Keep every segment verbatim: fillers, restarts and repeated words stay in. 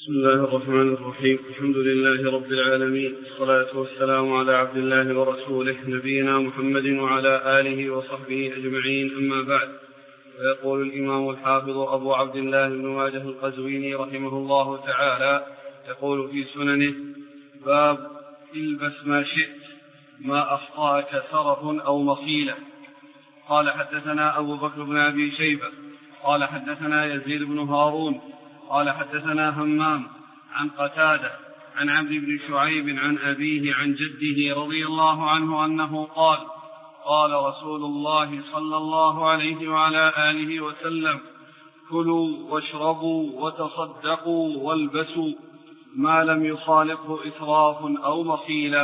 بسم الله الرحمن الرحيم. الحمد لله رب العالمين، والصلاة والسلام على عبد الله ورسوله نبينا محمد وعلى آله وصحبه أجمعين، أما بعد. ويقول الإمام الحافظ أبو عبد الله بن ماجه القزويني رحمه الله تعالى يقول في سننه: باب البس ما شئت ما أخطأك سرف أو مخيلة. قال حدثنا أبو بكر بن أبي شيبة قال حدثنا يزيد بن هارون قال حدثنا همام عن قتادة عن عمرو بن شعيب عن أبيه عن جده رضي الله عنه أنه قال: قال رسول الله صلى الله عليه وعلى آله وسلم: كلوا واشربوا وتصدقوا والبسوا ما لم يخالطه إسراف أو مخيلة.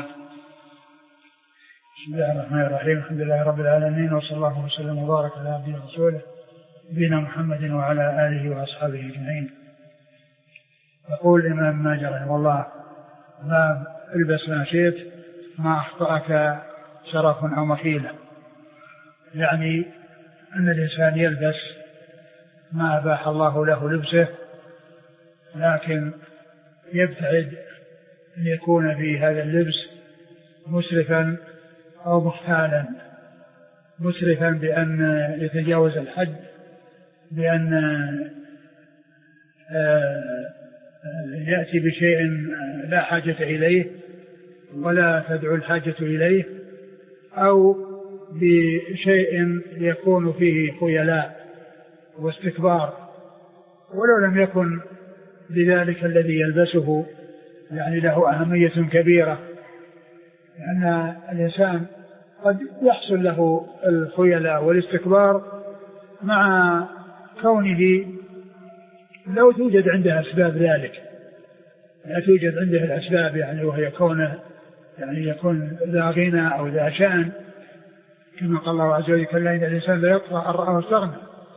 بسم الله الرحمن الرحيم. الحمد لله رب العالمين، وصلى الله وسلم وبارك على عبده ورسوله نبينا محمد وعلى آله وأصحابه أجمعين. يقول الإمام ماجه رحمه الله: باب البس ما شئت ما أخطأك شرف أو مخيلة. يعني أن الإنسان يلبس ما أباح الله له لبسه، لكن يبتعد أن يكون في هذا اللبس مسرفا أو مختالا. مسرفا بأن يتجاوز الحد، بأن يأتي بشيء لا حاجة إليه ولا تدعو الحاجة إليه، أو بشيء يكون فيه خيلاء واستكبار، ولو لم يكن بذلك الذي يلبسه يعني له أهمية كبيرة، لأن الإنسان قد يحصل له الخيلاء والاستكبار مع كونه لو توجد عنده أسباب ذلك، لا توجد عنده الأسباب يعني وهي كونه يعني يكون ذا غنى أو ذا شأن، كما قال الله عز وجل: كلا إن الإنسان لا يطغى أن رآه استغنى.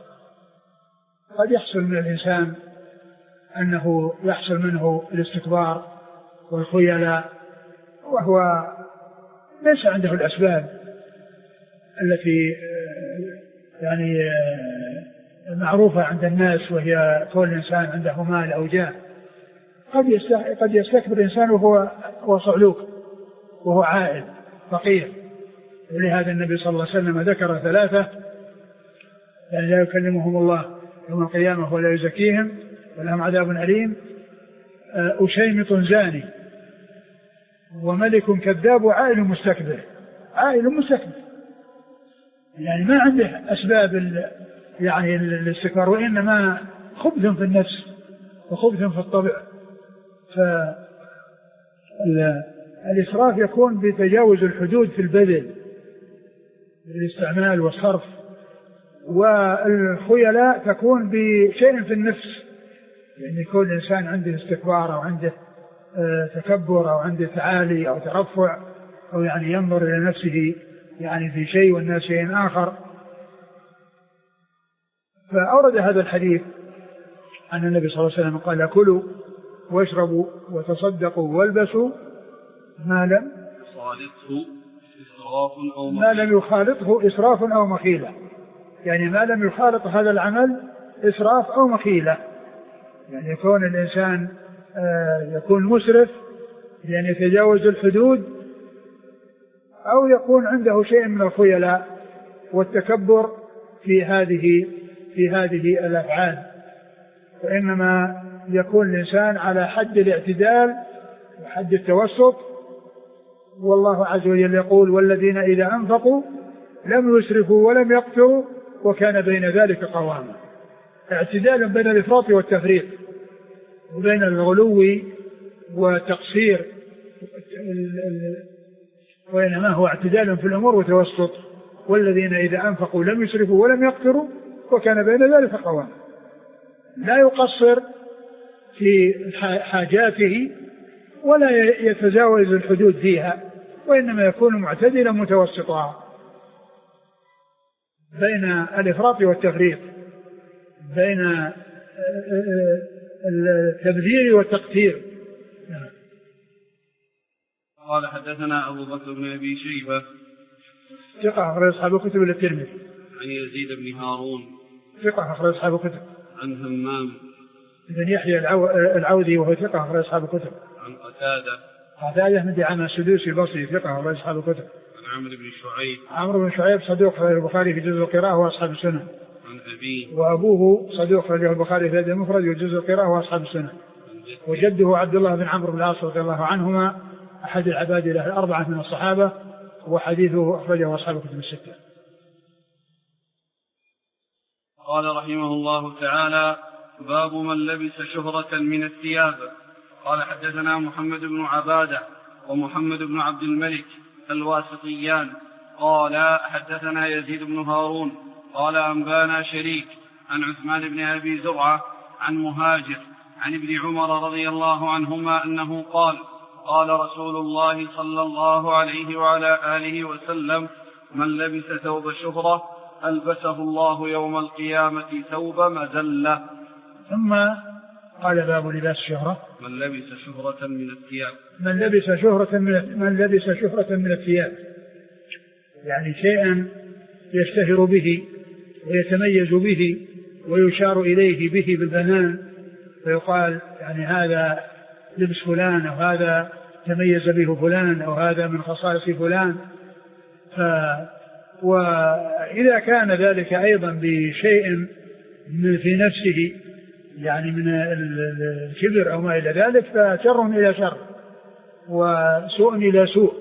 قد يحصل من الإنسان أنه يحصل منه الاستكبار والخيلاء وهو ليس عنده الأسباب التي يعني معروفة عند الناس، وهي كل إنسان عنده مال أو جاه. قد قد يستكبر الإنسان وهو هو صعلوك وهو عائل فقير. ولهذا النبي صلى الله عليه وسلم ذكر ثلاثة يعني لا يكلمهم الله يوم القيامة ولا يزكيهم ولهم عذاب أليم: أشيمط زاني، وملك كذاب، وعائل مستكبر. عائل مستكبر يعني ما عنده أسباب يعني الاستكبار، وإنما خبث في النفس وخبث في الطبع. فالإسراف يكون بتجاوز الحدود في البذل بالاستعمال والصرف، والخيلاء تكون بشيء في النفس، يعني يكون الإنسان عنده استكبار أو عنده تكبر أو عنده تعالي أو ترفع، أو يعني ينظر إلى نفسه يعني في شيء والناس شيء آخر. فأورد هذا الحديث أن النبي صلى الله عليه وسلم قال: كلوا واشربوا وتصدقوا والبسوا ما لم ما لم يخالطه إسراف أو مخيلة. يعني ما لم يخالط هذا العمل إسراف أو مخيلة، يعني يكون الإنسان يكون مسرف يعني يتجاوز الحدود، أو يكون عنده شيء من الخيلاء والتكبر في هذه في هذه الأفعال. وإنما يكون الإنسان على حد الاعتدال وحد التوسط. والله عز وجل يقول: والذين إذا أنفقوا لم يسرفوا ولم يقتروا وكان بين ذلك قواما. اعتدال بين الإفراط والتفريط، وبين الغلو والتقصير، وإنما هو اعتدال في الأمور وتوسط. والذين إذا أنفقوا لم يسرفوا ولم يقتروا وكان بين ذلك قواما. لا يقصر في حاجاته ولا يتجاوز الحدود فيها، وإنما يكون معتدلا متوسطا بين الإفراط والتفريط، بين التبذير والتقتير. قال حدثنا أبو بكر بن أبي شيبة ثقة أخرج أصحاب الكتب إلا الترمذي. عن يزيد بن هارون ثقة أخرج أصحاب الكتب. عن همام بن يحيى العوذي وهو ثقة أخرج أصحاب الكتب. عن قتادة قتادة بن دعامة السدوسي البصري ثقة أخرج أصحاب الكتب. عن عمرو بن شعيب عمرو بن شعيب صدوق أخرج البخاري في جزء القراءة وأصحاب السنن. عن أبيه وأبوه صدوق أخرج البخاري في المفرد وجزء القراءة وأصحاب السنن. وجده عبد الله بن عمرو بن العاص رضي الله عنهما أحد العباد له الأربعة من الصحابة وحديثه أخرجه أصحاب الكتب الستة. قال رحمه الله تعالى: باب من لبس شهرة من الثياب. قال حدثنا محمد بن عبادة ومحمد بن عبد الملك الواسطيان قال حدثنا يزيد بن هارون قال أنبانا شريك عن عثمان بن أبي زرعة عن مهاجر عن ابن عمر رضي الله عنهما أنه قال: قال رسول الله صلى الله عليه وعلى آله وسلم: من لبس ثوب شهرة ألبسه الله يوم القيامة ثوب مذلة. ثم قال: باب لباس الشهرة. من لبس شهرة من الثياب. من لبس شهرة من من لبس شهرة من الثياب، يعني شيئا يشتهر به ويتميز به ويشار إليه به بالبنان، فيقال يعني هذا لبس فلان، أو هذا تميز به فلان، أو هذا من خصائص فلان. ف وإذا كان ذلك أيضا بشيء في نفسه، يعني من الكبر أو ما إلى ذلك، فشر إلى شر وسوء إلى سوء.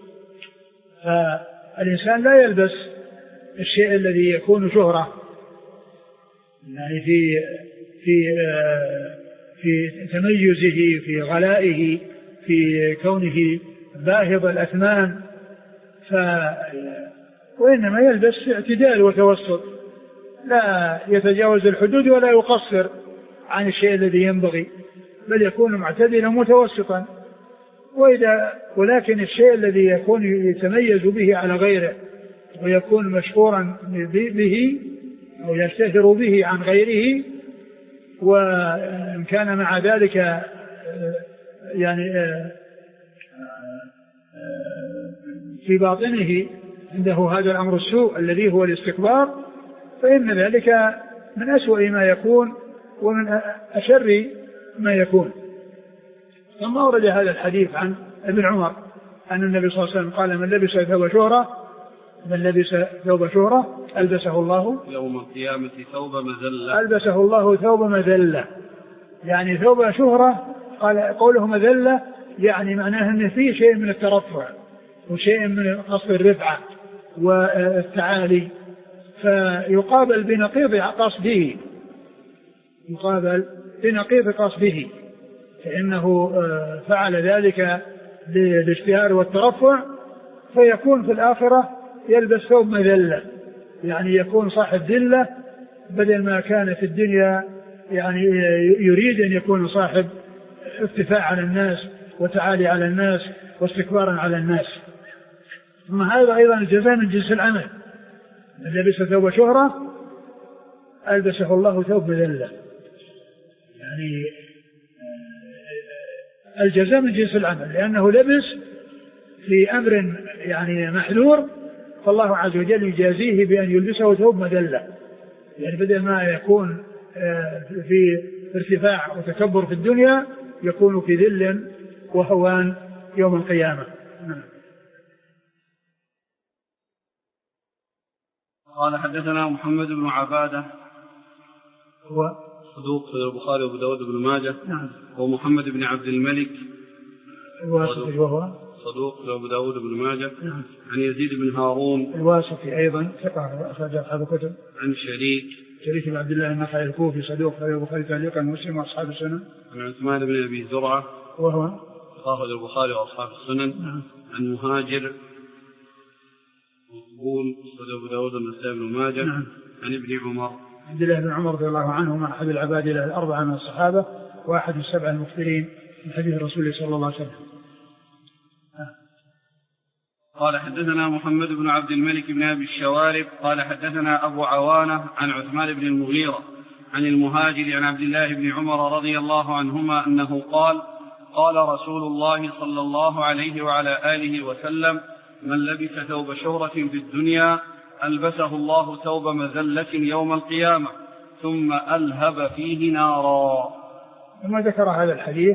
فالإنسان لا يلبس الشيء الذي يكون شهرة، يعني في في في تميزه، في غلائه، في كونه باهظ الأثمان، ف وإنما يلبس اعتدال وتوسط، لا يتجاوز الحدود ولا يقصر عن الشيء الذي ينبغي، بل يكون معتدلا متوسطا. وإذا ولكن الشيء الذي يكون يتميز به على غيره ويكون مشهورا به أو يشتهر به عن غيره، وإن كان مع ذلك يعني في باطنه عنده هذا الأمر السوء الذي هو الاستكبار، فإن ذلك من أسوأ ما يكون ومن أشر ما يكون. ثم أورد هذا الحديث عن ابن عمر أن النبي صلى الله عليه وسلم قال: من لبس ثوب شهرة من لبس ثوب شهرة ألبسه الله يوم القيامة ثوب مذلة. ألبسه الله ثوب مذلة، يعني ثوب شهرة. قال قوله مذلة يعني معناه أن فيه شيء من الترفع وشيء من قصد الرفعة والتعالي، فيقابل بنقيض قصده، يقابل بنقيض قصده، فإنه فعل ذلك للاشتهار والترفع، فيكون في الآخرة يلبس ثوب مذلة، يعني يكون صاحب ذلة بدل ما كان في الدنيا يعني يريد أن يكون صاحب ارتفاع على الناس وتعالي على الناس واستكبارا على الناس. ثم هذا أيضا الجزاء من جنس العمل، من لبس ثوب شهرة ألبسه الله ثوب مذلة، يعني الجزاء من جنس العمل، لأنه لبس في أمر يعني محذور، فالله عز وجل يجازيه بأن يلبسه ثوب مذلة، يعني بدل ما يكون في ارتفاع وتكبر في الدنيا يكون في ذل وهوان يوم القيامة. قال حدثنا محمد بن عبادة هو صدوق في البخاري وابو داود بن ماجه. نعم. ومحمد بن عبد الملك الواسطي وهو صدوق في ابو داود بن ماجه. نعم. عن يزيد بن هارون الواسطي أيضا ثقة أخرج أصحاب الكتب. عن شريك شريك بن عبد الله النخعي الكوفي صدوق في البخاري تعليقا ومسلم وأصحاب السنن. عن عثمان بن أبي زرعة وهو أخرج البخاري وأصحاب السنن. نعم. عن مهاجر مقبول صدوق أبو داود النسائي بن ماجه. نعم. عن ابن عمر عبد الله بن عمر رضي الله عنهما أحد العباد له الأربعة من الصحابة وأحد السبع المكثرين من حديث الرسول صلى الله عليه وسلم. قال حدثنا محمد بن عبد الملك بن أبي الشوارب قال حدثنا أبو عوانة عن عثمان بن المغيرة عن المهاجر عن عبد الله بن عمر رضي الله عنهما أنه قال: قال رسول الله صلى الله عليه وعلى آله وسلم: من لبس ثوب شهرة في الدنيا ألبسه الله ثوب مذلة يوم القيامة ثم ألهب فيه نارا. ثم ذكر هذا الحديث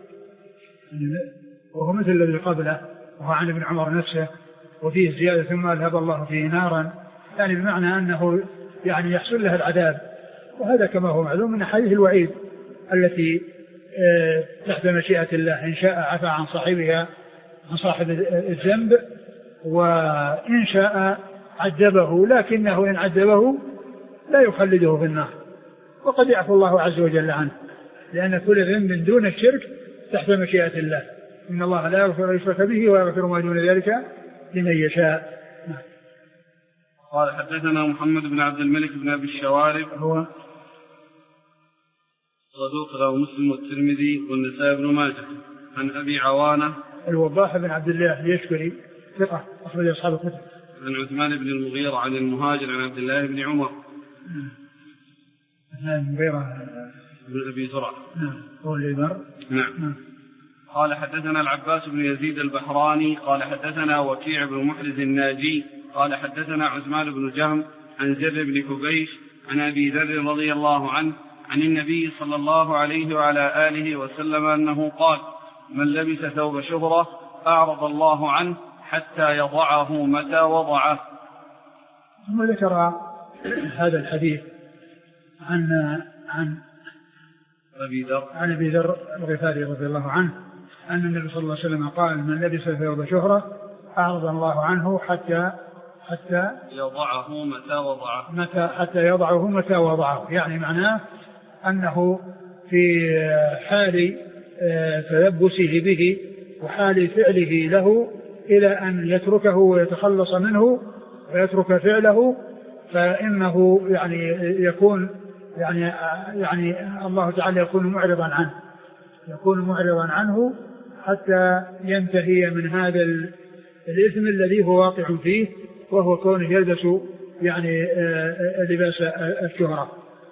وهو مثل الذي قبله وهو عن ابن عمر نفسه وفيه زيادة ثم أذهب الله فيه نارا، يعني بمعنى أنه يعني يحصل له العذاب. وهذا كما هو معلوم من حديث الوعيد التي تحت مشيئة الله، إن شاء عفى عن صاحبها عن صاحب الذنب وإن شاء عذبه، لكنه إن عذبه لا يخلده في النار، وقد يعفو الله عز وجل عنه، لأن كل ذنب دون الشرك تحت مشيئة الله، إن الله لا يغفر يشرك به ويغفر ما دون ذلك لمن يشاء. قال حدثنا محمد بن عبد الملك بن أبي الشوارب هو صدوق له مسلم والترمذي والنسائي بن ماجه عن أبي عوانة الوضاح بن عبد الله اليشكري ثقة أخرج أصحاب الكتب عن عثمان بن المغيرة عن المهاجر عن عبد الله بن عمر المغيرة بن أبي زرعة هو اللي مر. نعم. قال حدثنا العباس بن يزيد البحراني قال حدثنا وكيع بن محرز الناجي قال حدثنا عثمان بن جهم عن زر بن حبيش عن أبي ذر رضي الله عنه عن النبي صلى الله عليه وعلى آله وسلم أنه قال: من لبس ثوب شهرة أعرض الله عنه حتى يضعه متى وضعه. ثم ذكر هذا الحديث عن عن أبي ذر عن أبي ذر الغفاري رضي الله عنه أن النبي صلى الله عليه وسلم قال: من لبس ثوب شهرة أعرض الله عنه حتى حتى يضعه متى وضعه متى حتى يضعه متى وضعه، يعني معناه أنه في حال تلبسه به وحال فعله له إلى أن يتركه ويتخلص منه ويترك فعله، فإنه يعني يكون يعني يعني الله تعالى يكون معرضا عنه يكون معرضا عنه حتى ينتهي من هذا الإثم الذي هو واقع فيه، وهو كونه يلبس يعني لباس الشهرة.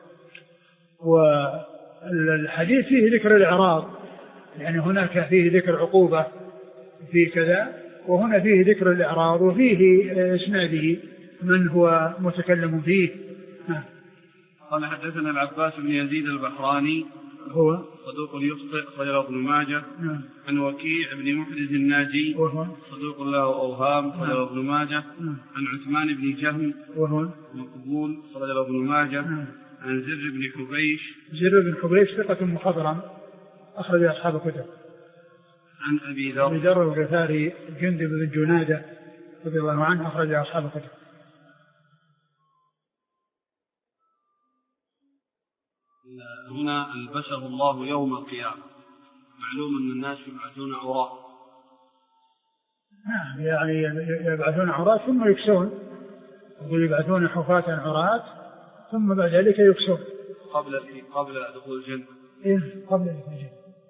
والحديث فيه ذكر الإعراض، يعني هناك فيه ذكر عقوبة في كذا، وهنا فيه ذكر الإعراض، وفيه إسناده من هو متكلم فيه. قال حدثنا العباس بن يزيد البحراني هو صدوق يخطئ خير ابن ماجه عن وكيع بن محرز الناجي وهو صدوق له أوهام خير ابن ماجه عن عثمان بن جهم وهو مقبول خير ابن ماجه عن زر بن حبيش زر بن حبيش ثقة مخضرم أخرج أصحاب الكتب عن أبي ذر أبي ذر الغفاري جندب بن جنادة رضي الله عنه أخرج أصحاب الكتب. هنا البسه الله يوم القيامة، معلوم أن الناس يبعثون عراة. نعم، يعني يبعثون عراة ثم يكسون، يبعثون حفاة عراة ثم بعد ذلك يكسون قبل قبل دخول الجنة. إيه قبل دخول الجنة.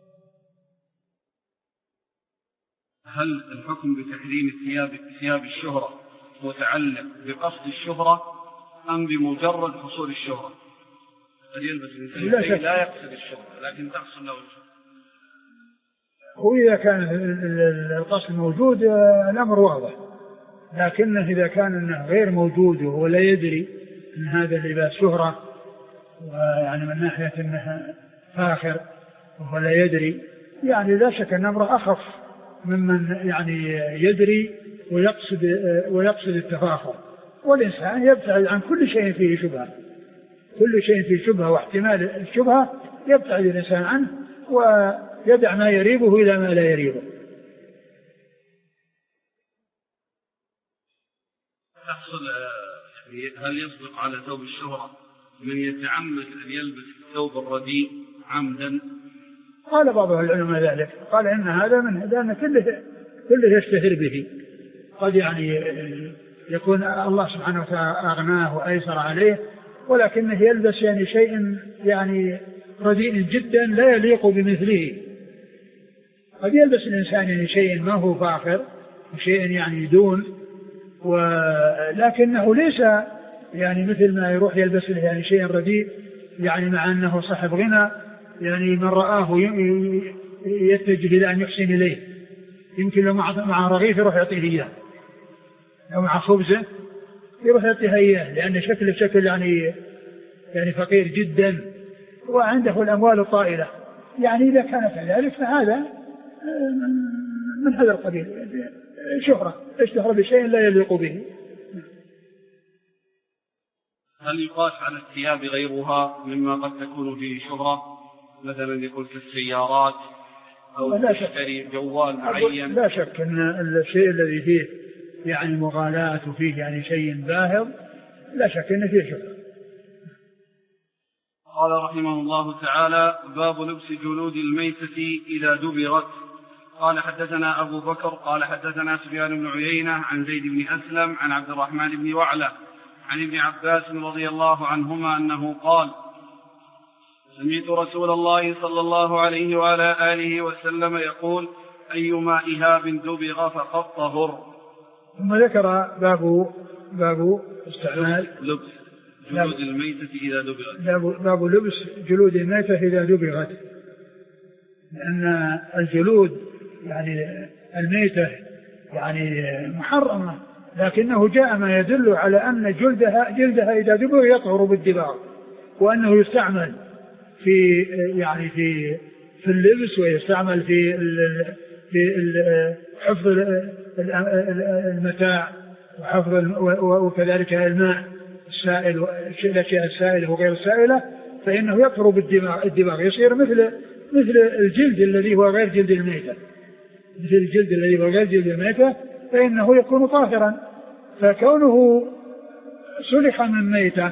هل الحكم بتحريم الثياب ثياب الشهرة متعلق بقصد الشهرة أم بمجرد حصول الشهرة؟ قد يلبس الإنسان لا يقصد الشهرة لكن تحصل له الشهرة. وإذا كان القصد موجود الأمر واضح، لكنه إذا كان غير موجود وهو لا يدري أن هذا اللباس شهرة، ويعني من ناحية أنه فاخر وهو لا يدري، يعني لا شك أن أمره أخف ممن يعني يدري ويقصد ويقصد التفاخر. والإنسان يبتعد عن كل شيء فيه شبهة، كل شيء فيه شبهة واحتمال الشبهة يبتعد الإنسان عنه ويدع ما يريبه إلى ما لا يريبه. تحصل هل يصدق على ثوب الشهرة من يتعمد أن يلبس الثوب الرديء عمدا؟ قال بعض العلماء ذلك، قال إن هذا من لأن كله كله يستهر به، قد يعني يكون الله سبحانه وتعالى أغناه وأيسر عليه، ولكنه يلبس يعني شيء يعني رديء جدا لا يليق بمثله. قد يلبس الإنسان يعني شيء ما هو فاخر وشيء يعني دون، ولكنه ليس يعني مثل ما يروح يلبس يعني شيء رديء، يعني مع أنه صاحب غنى، يعني من رآه يتجه إلى أن يحسن إليه، يمكن لو مع رغيف يروح يعطيه إياه، أو مع خبزه يروح يعطيها إياه، لأن شكله شكل يعني يعني فقير جدا وعنده الأموال الطائلة، يعني إذا كان كذلك فهذا من هذا القبيل، شهرة اشتهر بشيء لا يليق به. هل يقاس على الثياب غيرها مما قد تكون فيه شهرة، مثلا يقول كالسيارات أو تشتري جوال معين؟ لا شك أن الشيء الذي فيه يعني مغالاة وفيه يعني شيء باهظ لا شك أن فيه شهرة. قال رحمه الله تعالى: باب لبس جلود الميتة إذا دبغت. قال حدثنا أبو بكر قال حدثنا سفيان بن عيينة عن زيد بن أسلم عن عبد الرحمن بن وعلة عن ابن عباس رضي الله عنهما أنه قال: سمعت رسول الله صلى الله عليه وعلى آله وسلم يقول: أيما إهاب دبغ فقد طهر. ثم ذكر باب باب استعمال لبس جلود الميتة إذا دبغت. باب لبس جلود الميتة إذا دبغت، لأن الجلود يعني الميتة يعني محرمة، لكنه جاء ما يدل على أن جلدها جلدها إذا دبغ يطهر بالدباغ، وأنه يستعمل في يعني في في اللبس، ويستعمل في في حفظ المتاع وحفظ وكذلك الماء السائل الأشياء السائلة وغير السائلة، فإنه يطهر بالدباغ، يصير مثل مثل الجلد الذي هو غير جلد الميتة، مثل الجلد الذي هو غير جلد الميتة، فإنه يكون طاهرا. فكونه سلخ من ميتة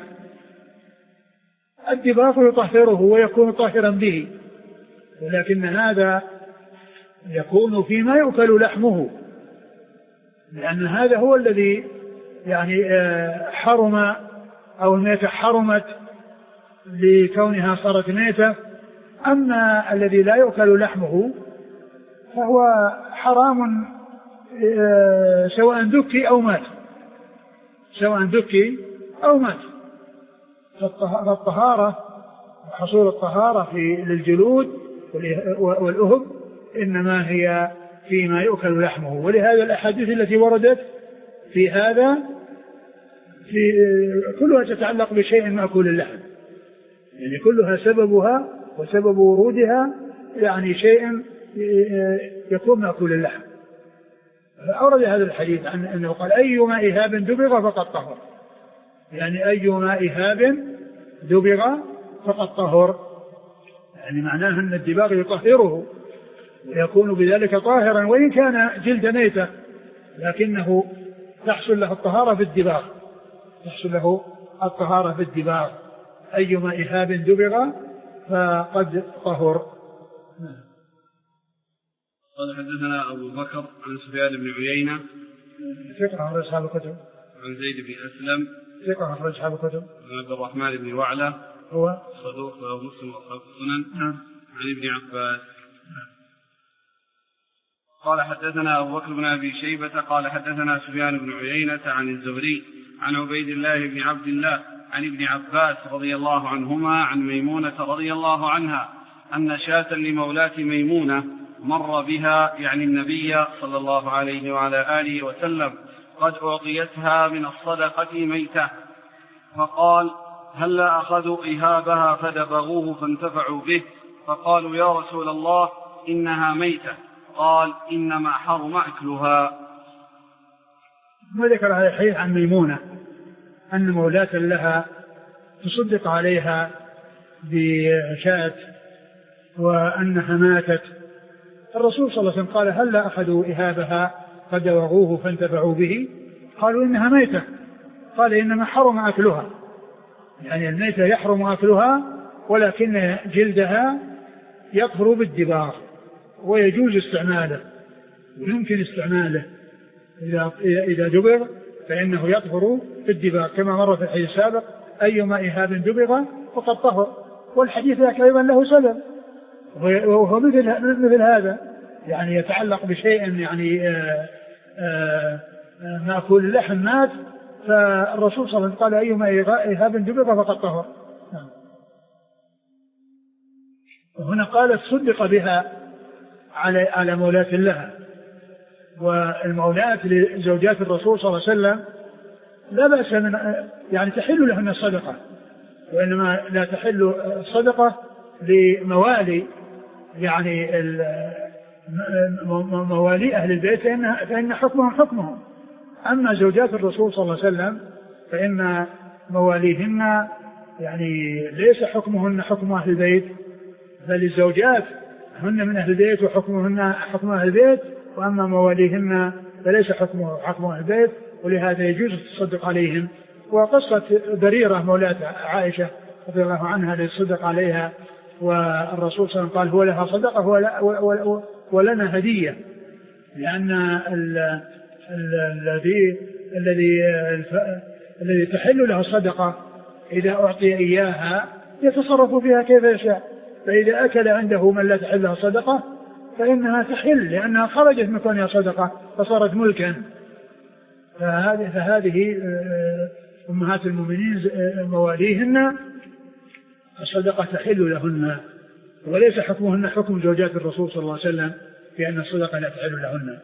الدباغ يطهره ويكون طاهرا به، ولكن هذا يكون فيما يؤكل لحمه، لأن هذا هو الذي يعني حرم أو الميتة حرمت لكونها صارت ميتة. أما الذي لا يؤكل لحمه فهو حرام سواء دكي أو مات، سواء دكي أو مات. فالطهارة حصول الطهارة في للجلود والأهب إنما هي فيما يؤكل لحمه، ولهذا الأحاديث التي وردت في هذا في كلها تتعلق بشيء مأكول اللحم، يعني كلها سببها وسبب ورودها يعني شيء يكون مأكول اللحم. فأورد هذا الحديث عن أنه قال: أيما إهاب دبغ فقد طهر، يعني أيما إهاب دبغ فقد طهر، يعني معناه أن الدباغ يطهره ويكون بذلك طاهرا، وإن كان جلد ميتة لكنه تحصل له الطهارة في الدباغ، تحصل له الطهارة في الدباغ. أيما إهاب دبغ فقد طهر. قال حدثنا أبو بكر عن سفيان بن عيينة ثقة أخرج أصحاب الكتب، عن زيد بن أسلم ثقة أخرج أصحاب الكتب، عن عبد الرحمن بن وعلة هو صدوق وله مسلم وأصحاب السنن، نعم، عن ابن عباس. قال حدثنا أبو بكر بن أبي شيبة قال حدثنا سفيان بن عيينة عن الزهري عن عبيد الله بن عبد الله عن ابن عباس رضي الله عنهما عن ميمونة رضي الله عنها أن شاة لمولاة ميمونة مر بها يعني النبي صلى الله عليه وعلى آله وسلم قد أعطيتها من الصدقة ميتة، فقال: هلا أخذوا إهابها فدبغوه فانتفعوا به، فقالوا: يا رسول الله إنها ميتة، قال: إنما حرم أكلها. وذكر هذا الحديث عن ميمونة أن مولاة لها تصدق عليها بشاة وأنها ماتت. الرسول صلى الله عليه وسلم قال: هلا أخذوا إهابها فدبغوه فانتفعوا به، قالوا: إنها ميتة، قال: إنما حرم أكلها، يعني الميتة يحرم أكلها ولكن جلدها يطهر بالدباغ ويجوز استعماله ويمكن استعماله إذا إذا دبغ فإنه يطهر بالدباغ، كما مر في الحديث السابق: أيما إهاب دبغ فقد طهر. والحديث ذاك أيضا له سبب، وهو مثل مثل هذا، يعني يتعلق بشيء يعني آآ آآ مأكول اللحم مات، فالرسول صلى الله عليه وسلم قال: أيما إهاب دبغ فقد طهر. وهنا قال: صدق بها على على مولاة لها، والمولاة لزوجات الرسول صلى الله عليه وسلم لا بأس من يعني تحل لهن الصدقة، وإنما لا تحل الصدقة لموالي يعني موالي أهل البيت فإن, فإن حكمهم حكمهم. أما زوجات الرسول صلى الله عليه وسلم فإن مواليهن يعني ليس حكمهن حكم أهل البيت، بل الزوجات هن من أهل البيت وحكمهن حكم أهل البيت، وأما مواليهن فليس حكمه حكم أهل البيت، ولهذا يجوز التصدق عليهم. وقصة بريرة مولاة عائشة رضي الله عنها للصدق عليها، والرسول صلى الله عليه وسلم قال هو لها صدقة ولنا هدية، لأن الذي الذي الذي تحل له الصدقة إذا أعطي إياها يتصرف فيها كيف يشاء، فإذا أكل عنده من لا تحل له صدقة فإنها تحل، لأنها خرجت من كونها صدقة فصارت ملكا. فهذه, فهذه أمهات المؤمنين مواليهن الصدقة تحل لهن، وليس حكمهن حكم زوجات الرسول صلى الله عليه وسلم في أن الصدقة لا تحل لهن.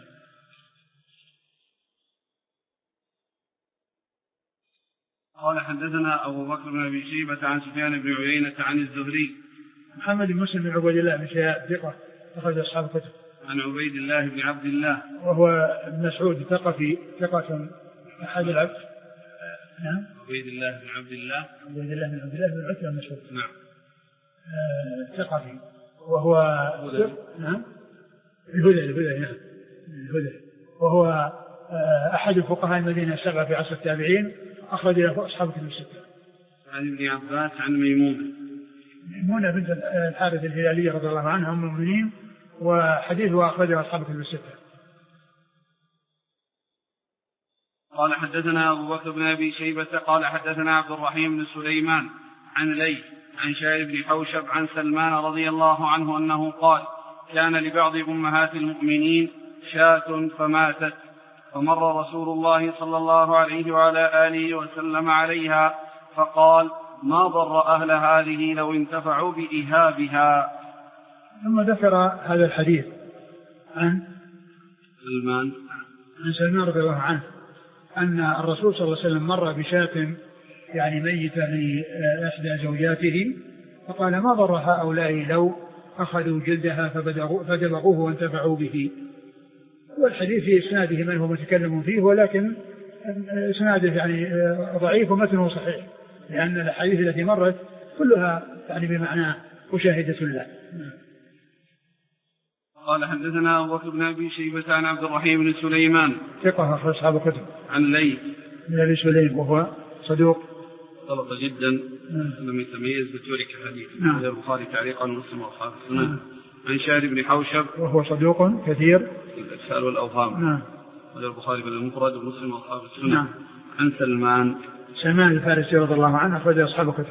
قال حدثنا أبو بكر بن أبي شيبة عن سفيان بن عيينة عن الزهري. محمد بن مسلم بن عبيد الله بن شهاب ثقة أخرج أصحاب الكتب. عن عبيد الله بن عبد الله وهو ابن مسعود ثقفي ثقة أحد العبد. نعم. عبيد الله بن عبد الله عبيد الله بن عبد الله بن عتبة بن مسعود. نعم. ثقفي وهو هدى. نعم. الهدى الهدى نعم الهدى وهو أحد فقهاء المدينة السبعة في عصر التابعين، أخرج له أصحاب الكتب الستة. عن ابن عباس عن ميمونة ميمونة بنت الحارث الهلالية رضي الله عنها أم المؤمنين، وحديثه أخرجه أصحاب الكتب الستة. قال حدثنا أبو بكر بن أبي شيبة قال حدثنا عبد الرحيم بن سليمان عن ليث عن شائر بن حوشب عن سلمان رضي الله عنه أنه قال كان لبعض أمهات المؤمنين شاة فماتت، فمر رسول الله صلى الله عليه وعلى آله وسلم عليها فقال ما ضر أهل هذه لو انتفعوا بإهابها. ثم ذكر هذا الحديث عن سلمان عن سلمان رضي الله عنه أن الرسول صلى الله عليه وسلم مر بشاة يعني ميتة لإحدى زوجاته، فقال ما ضر هؤلاء لو أخذوا جلدها فدبغوه وانتفعوا به. والحديث في إسناده من هو متكلم فيه، ولكن إسناده يعني ضعيف ومتنه صحيح، لأن الحديث التي مرت كلها يعني بمعنى مشاهدة له. قال حدثنا أبو بكر بن أبي شيبة عن عبد الرحيم بن سليمان ثقة أخرج أصحاب الكتب. عن ليث بن أبي سليم وهو صدوق غلط جدا لم يتميز بترك حديث نعم. البخاري تعليقا ومسلم واصحاب السنن. عن شارب بن حوشب وهو صدوق كثير الإرسال والأوهام نعم. البخاري بالمفرد ومسلم واصحاب السنن. نعم. عن سلمان سلمان الفارسي رضي الله عنه أخرج أصحاب الكتب.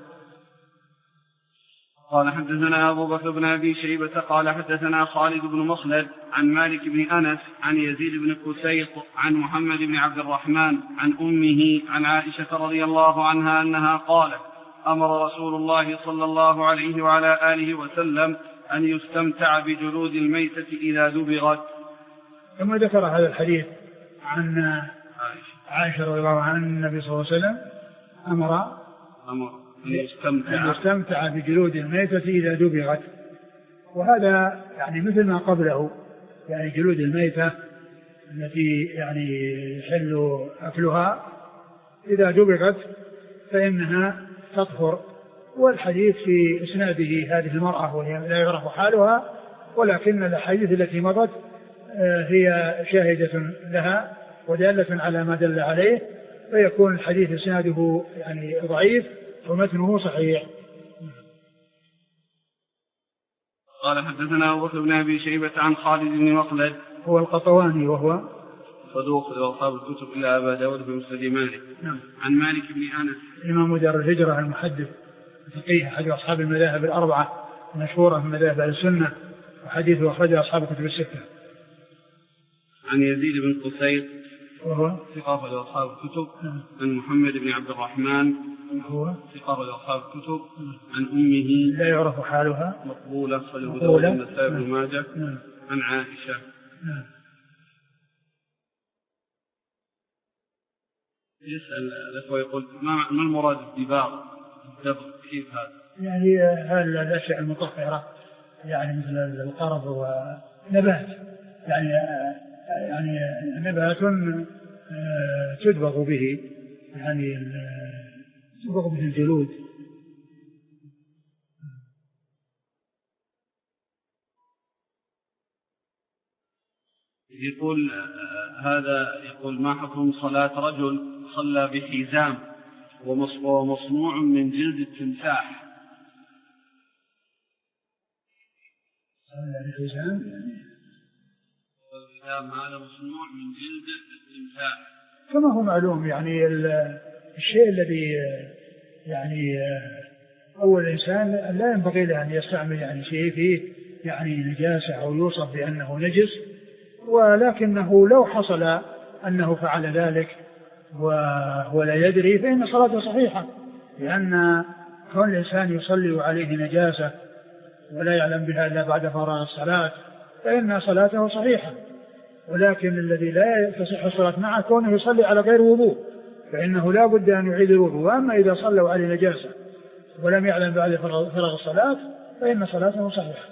قال حدثنا أبو بكر بن أبي شيبة قال حدثنا خالد بن مخلد عن مالك بن أنس عن يزيد بن قسيط عن محمد بن عبد الرحمن عن أمه عن عائشة رضي الله عنها أنها قالت أمر رسول الله صلى الله عليه وعلى آله وسلم أن يستمتع بجلود الميتة إذا دبغت. ثم ذكر هذا الحديث عن عائشة رضي الله عنها النبي صلى الله عليه وسلم أمر أمر أن يستمتع. أن يستمتع بجلود الميتة إذا دبغت، وهذا يعني مثل ما قبله، يعني جلود الميتة التي يعني يحل أكلها إذا دبغت فإنها تطهر. والحديث في إسناده هذه المرأة وهي لا يعرف حالها، ولكن الحديث التي مضت هي شاهدة لها ودالة على ما دل عليه، فيكون الحديث إسناده يعني ضعيف ومتنه صحيح. قال حدثنا أبو بكر بن أبي شيبة عن خالد بن مخلد هو القطواني وهو صدوق لأصحاب الكتب إلا أبا داود في مسند مالك. نعم. عن مالك بن أنس إمام دار الهجرة المحدث الفقيه أحد أصحاب المذاهب الأربعة مشهورة من مذاهب أهل السنة، وحديثه أخرجه أصحاب الكتب الستة. عن يزيد بن قسيط وهو ثقافة لأصحاب الكتب. عن محمد بن عبد الرحمن هو ثقافة لأصحاب الكتب. عن أمه لا يعرف حالها مقبولة صلى الله عليه وسلم ماجه. عن عائشة. نعم. يسأل الأخوة يقول ما المراد بالدباغ؟ الدبغ كيف هذا؟ يعني هل الأشياء المطهرة يعني مثل القرض ونبات يعني يعني نبات تدبغ به يعني تدبغ به الجلود. يقول هذا يقول ما حكم صلاة رجل صلى بحزام ومصنوع من جلد التمساح؟ صلى بحزام الحزام هذا مصنوع من جلد التمساح كما هو معلوم يعني الشيء الذي يعني أول إنسان لا ينبغي له أن يستعمل يعني شيء فيه يعني نجاسة أو يوصف بأنه نجس، ولكنه لو حصل أنه فعل ذلك ولا يدري فإن صلاته صحيحة، لأن كون الإنسان يصلي عليه نجاسة ولا يعلم بها إلا بعد فراغ الصلاة فإن صلاته صحيحة. ولكن الذي لا تصح الصلاة معه كونه يصلي على غير وضوء فإنه لا بد أن يعيد الوضوء. وأما إذا صلوا عليه نجاسة ولم يعلم بعد فراغ الصلاة فإن صلاته صحيحة.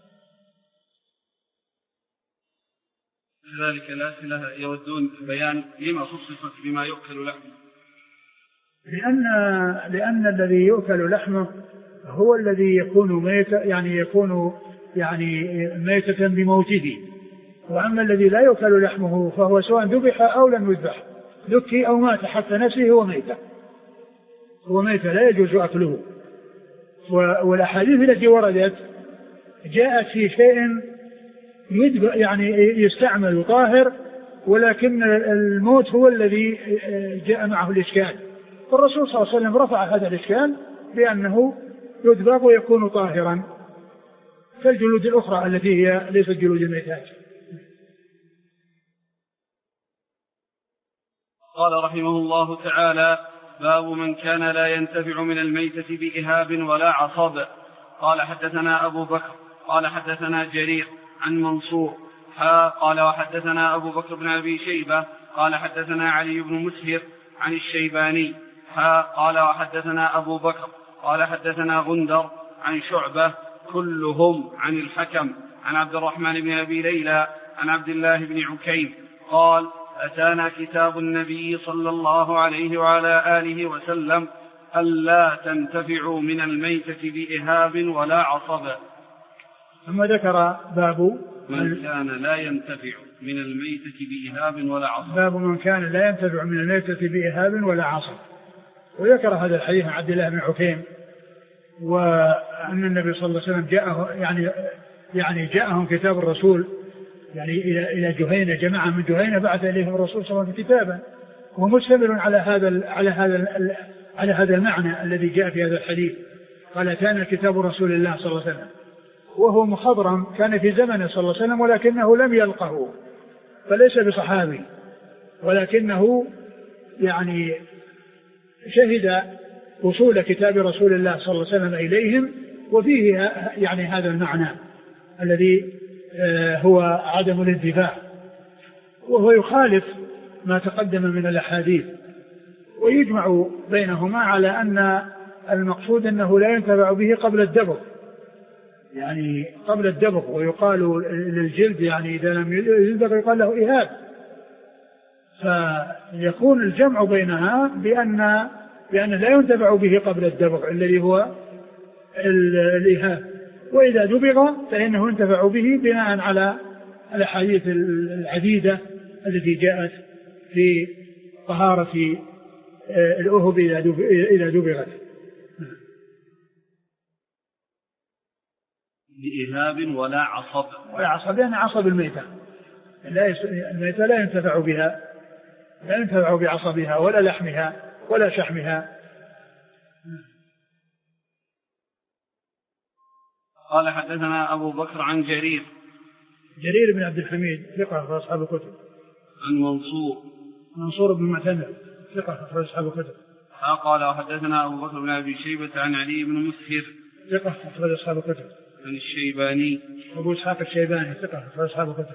لذلك الأسئلة يودون بيان لما خصصت بما يؤكل لحمه. لأن لأن الذي يؤكل لحمه هو الذي يكون ميتا يعني يكون يعني ميتة بموته، وأما الذي لا يؤكل لحمه فهو سواء ذبح أو لم يذبح ذكي أو مات حتى نفسه هو ميتة هو ميتة لا يجوز أكله. والأحاديث التي وردت جاءت في شيء يعني يستعمل طاهر ولكن الموت هو الذي جاء معه الإشكال، فالرسول صلى الله عليه وسلم رفع هذا الإشكال بأنه يدبغ ويكون طاهرا كالجلود الأخرى التي هي ليست جلود الميتات. قال رحمه الله تعالى: باب من كان لا ينتفع من الميتة بإهاب ولا عصب. قال حدثنا أبو بكر قال حدثنا جرير عن منصور ها قال وحدثنا أبو بكر بن أبي شيبة قال حدثنا علي بن مسهر عن الشيباني ها قال وحدثنا أبو بكر قال حدثنا غندر عن شعبة كلهم عن الحكم عن عبد الرحمن بن أبي ليلى عن عبد الله بن عكيم قال: أتانا كتاب النبي صلى الله عليه وعلى آله وسلم ألا تنتفعوا من الميتة بإهاب ولا عصب. ثم ذكر باب من كان لا ينتفع من الميتة بإهاب ولا عصب. باب من كان لا ينتفع من الميتة بإهاب ولا عصب. وذكر هذا الحديث عن عبد الله بن عكيم وأن النبي صلى الله عليه وسلم جاءه يعني يعني جاءهم كتاب الرسول يعني إلى إلى جهينة جماعة من جهينة بعث إليهم الرسول صلى الله عليه وسلم كتابا ومشتمل على هذا على هذا على هذا المعنى الذي جاء في هذا الحديث. قال: أتانا كتاب رسول الله صلى الله عليه وسلم، وهو مخضرم كان في زمنه صلى الله عليه وسلم ولكنه لم يلقه فليس بصحابي، ولكنه يعني شهد وصول كتاب رسول الله صلى الله عليه وسلم إليهم وفيه يعني هذا المعنى الذي هو عدم الانتفاع، وهو يخالف ما تقدم من الأحاديث، ويجمع بينهما على أن المقصود أنه لا ينتفع به قبل الدبغ يعني قبل الدبغ، ويقال للجلد يعني إذا لم يدبغ يقال له إهاب، فيكون الجمع بينها بأن بأن لا ينتفع به قبل الدبغ الذي هو الإهاب، وإذا دبغ فإنه ينتفع به بناء على الأحاديث العديدة التي جاءت في طهارة الأهب إذا دبغت. بإهاب ولا عصب. ولا عصب يعني عصب الميتة، الميتة لا ينتفع بها لا ينتفع بعصبها ولا لحمها ولا شحمها. قال حدثنا أبو بكر عن جرير جرير بن عبد الحميد ثقة في أصحاب الكتب. عن منصور منصور بن معتمر ثقة في أصحاب الكتب. قال وحدثنا أبو بكر بن أبي شيبة عن علي بن مسهر ثقة في أصحاب الكتب. عن الشيباني أبو إسحاق الشيباني ثقة في أصحاب الكتب.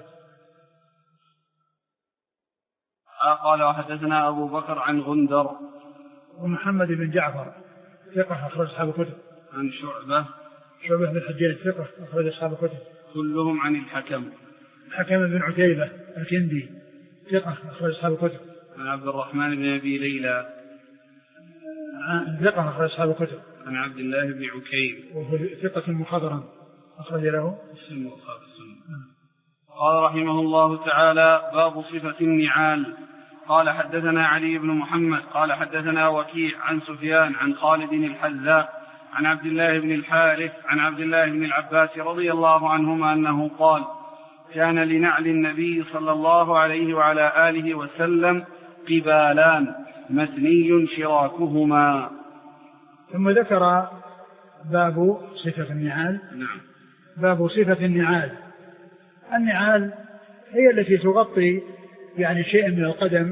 قال وحدثنا أبو بكر عن غندر ومحمد بن جعفر ثقة في أصحاب الكتب. عن شعبة شعبة بن الحجاج ثقة أخرج أصحاب الكتب. كلهم عن الحكم. الحكم بن عتيبة الكندي ثقة أخرج أصحاب الكتب. عن عبد الرحمن بن أبي ليلى ثقة أخرج أصحاب الكتب. عن عبد الله بن عكيم وهو ثقة مخضرم أخرج له مسلم وأصحاب السنة. قال رحمه الله تعالى: باب صفة النعال. قال حدثنا علي بن محمد قال حدثنا وكيع عن سفيان عن خالد الحذاء عن عبد الله بن الحارث عن عبد الله بن العباس رضي الله عنهما أنه قال: كان لنعل النبي صلى الله عليه وعلى آله وسلم قبالان مثني شراكهما. ثم ذكر باب صفة النعال. نعم. باب صفة النعال. النعال هي التي تغطي يعني شيء من القدم،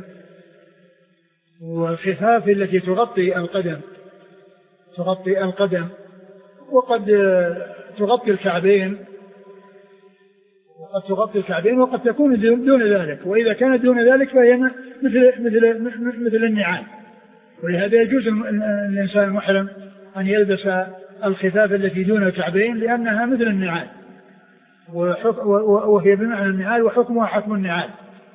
والخفاف التي تغطي القدم تغطي القدم وقد تغطي الكعبين وقد تغطي الكعبين وقد تكون دون ذلك، وإذا كانت دون ذلك فهي مثل مثل مثل النعال. ولهذا يجوز الإنسان المحرم أن يلبس الخفاف التي دون الكعبين لأنها مثل النعال، وهي بمعنى النعال وحكمها حكم النعال.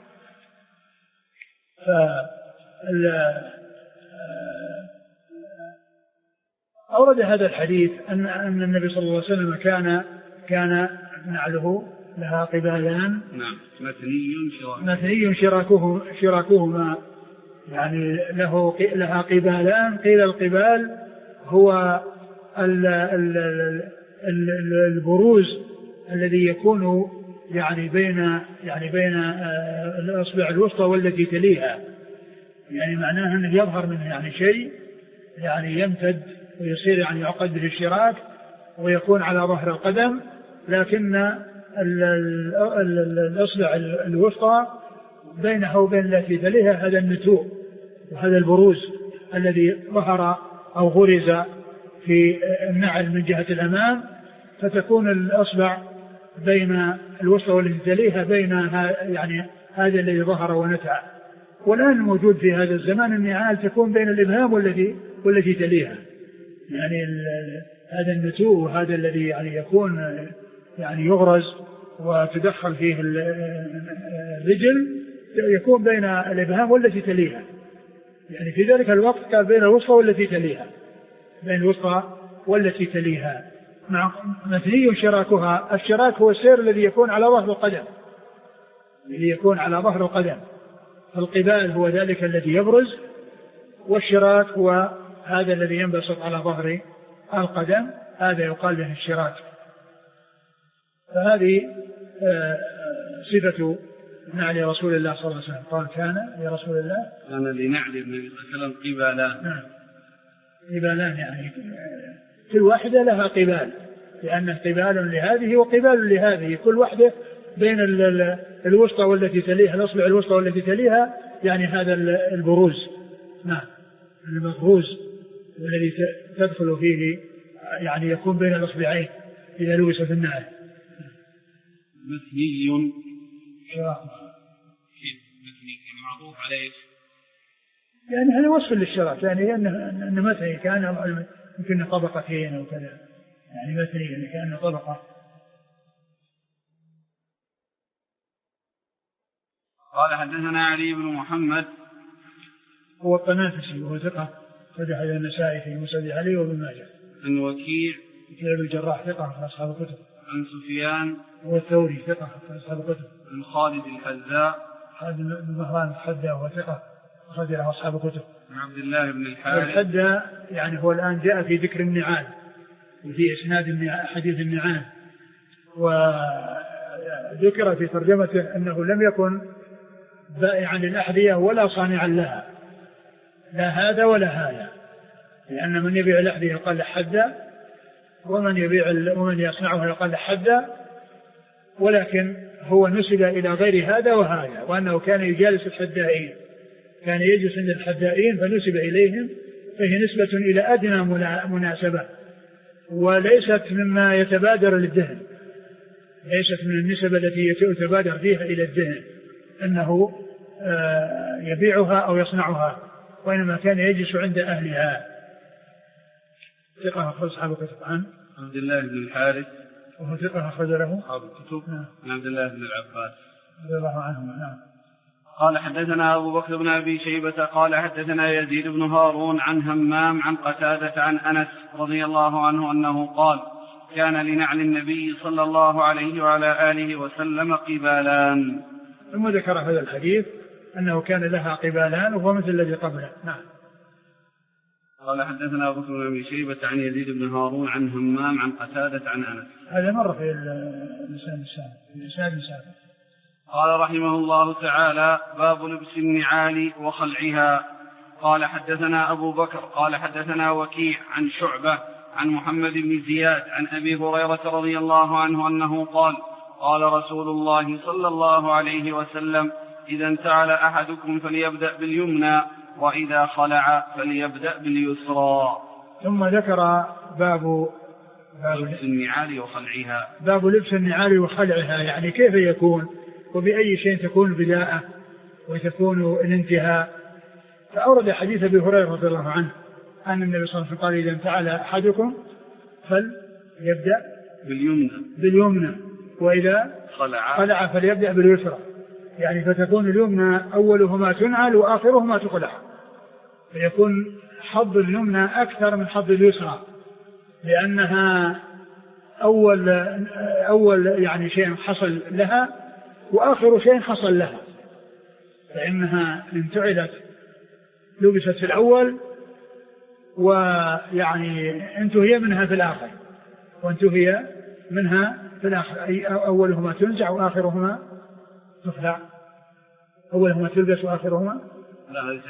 أورد هذا الحديث أن أن النبي صلى الله عليه وسلم كان كان نعله لها قبالان. نعم. مثني مثني شراكه شراكهما، يعني له لها قبالان. قيل القبال هو ال ال ال البروز الذي يكون يعني بين يعني بين الأصبع الوسطى والتي تليها، يعني معناها أنه يظهر منه يعني شيء يعني يمتد ويصير يعني يعقد به الشراك ويكون على ظهر القدم، لكن الأصبع الوسطى بينها وبين التي تليها هذا النتوء وهذا البروز الذي ظهر أو غرز في النعل من جهة الأمام، فتكون الأصبع بين الوسطى والتي تليها بين يعني هذا الذي ظهر ونتع. والآن الموجود في هذا الزمان النعال تكون بين الإبهام والتي والتي تليها، يعني هذا النتوء وهذا الذي يعني يكون يعني يغرز وتدخل فيه الرجل يكون بين الإبهام والتي تليها، يعني في ذلك الوقت كان بين الوسطى والتي تليها بين الوسطى والتي تليها مع مثني شراكها. الشراك هو السير الذي يكون على ظهر القدم الذي يكون على ظهر القدم فالقبال هو ذلك الذي يبرز، والشراك هو هذا الذي ينبسط على ظهر القدم، هذا يقال له الشراك. فهذه صفة نعل رسول الله صلى الله عليه وسلم. قال كان لرسول الله كان لنعل النبي صلى الله عليه وسلم قبالان. نعم. قبالان يعني كل واحدة لها قبال، لأنه قبال لهذه وقبال لهذه، كل واحدة بين الوسطى والتي تليها الأصبع الوسطى والتي تليها يعني هذا البروز. نعم. المبروز الذي تدخل فيه يعني يكون بين الأصبعين إذا لبس في النعل. مثني شراك مثني معروف عليه، يعني هذا وصف للشراك، يعني أنه مثني كان يمكن طبقتين أو كذا، يعني مثني يعني كأنه طبقة. قال حدثنا علي بن محمد هو الطنافسي وهو ثقة خرج حديث النسائي في مسند علي وابن ماجه. عن وكيع وكيع بن الجراح ثقة من أصحاب الكتب. عن سفيان هو الثوري ثقة من أصحاب الكتب. عن خالد الحذاء خالد بن مهران الحذاء وهو ثقة خرج له أصحاب الكتب. عن عبد الله بن الحارث. الحذاء يعني هو الآن جاء في ذكر النعال وفي إسناد حديث النعال، وذكر في ترجمته أنه لم يكن بائعا للأحذية ولا صانعا لها، لا هذا ولا هذا، لأن من يبيع الأحذية يقال له حذاء، ومن يبيع ومن يصنعها يقال له حذاء، ولكن هو نسب إلى غير هذا وهذا، وأنه كان يجالس الحذائين، كان يجلس عند الحذائين فنسب إليهم، فهي نسبة إلى أدنى مناسبة وليست مما يتبادر للذهن، ليست من النسب التي يتبادر فيها إلى الذهن أنه يبيعها أو يصنعها، وإنما كان يجلس عند أهلها. ثقة أخرج أصحاب الكتب. عن عبد الله بن الحارث وهو ثقة أخرج له أصحاب الكتب. نعم. عن عبد الله بن العباس رضي الله عنه. نعم. قال حدثنا أبو بكر بن أبي شيبة قال حدثنا يزيد بن هارون عن همام عن قتادة عن أنس رضي الله عنه أنه قال كان لنعل النبي صلى الله عليه وعلى آله وسلم قبالان. ثم ذكر هذا الحديث أنه كان لها قبالان وهو مثل الذي قبله. نعم. قال حدثنا أبو بكر بن أبي شيبة عن يزيد بن هارون عن همام عن قتادة عن أنس. هذا مرة في اللسان السابق في اللسان السابق. قال رحمه الله تعالى باب لبس النعال وخلعها. قال حدثنا أبو بكر قال حدثنا وكيع عن شعبة عن محمد بن زياد عن أبي هريرة رضي الله عنه أنه قال قال رسول الله صلى الله عليه وسلم إذا انتعل أحدكم فليبدأ باليمنى وإذا خلع فليبدأ باليسرى. ثم ذكر باب لبس النعال وخلعها. باب لبس النعال وخلعها، يعني كيف يكون وبأي شيء تكون البداءة وتكون الانتهاء. فأورد حديث أبي هريرة رضي الله عنه أن النبي صلى الله عليه وسلم قال إذا انتعل أحدكم فليبدأ باليمنى باليمنى وإذا خلع, خلع فليبدأ باليسرى، يعني فتكون اليمنى أولهما تنعل وآخرهما تخلع، فيكون حظ اليمنى أكثر من حظ اليسرى لأنها أول أول يعني شيء حصل لها وآخر شيء حصل لها، فإنها انتعلت لبست في الأول ويعني انتهي منها في الآخر وانتهي منها في الآخر، أي أولهما تنزع وآخرهما تخلع. أولهما تلبس وآخرهما لا هذا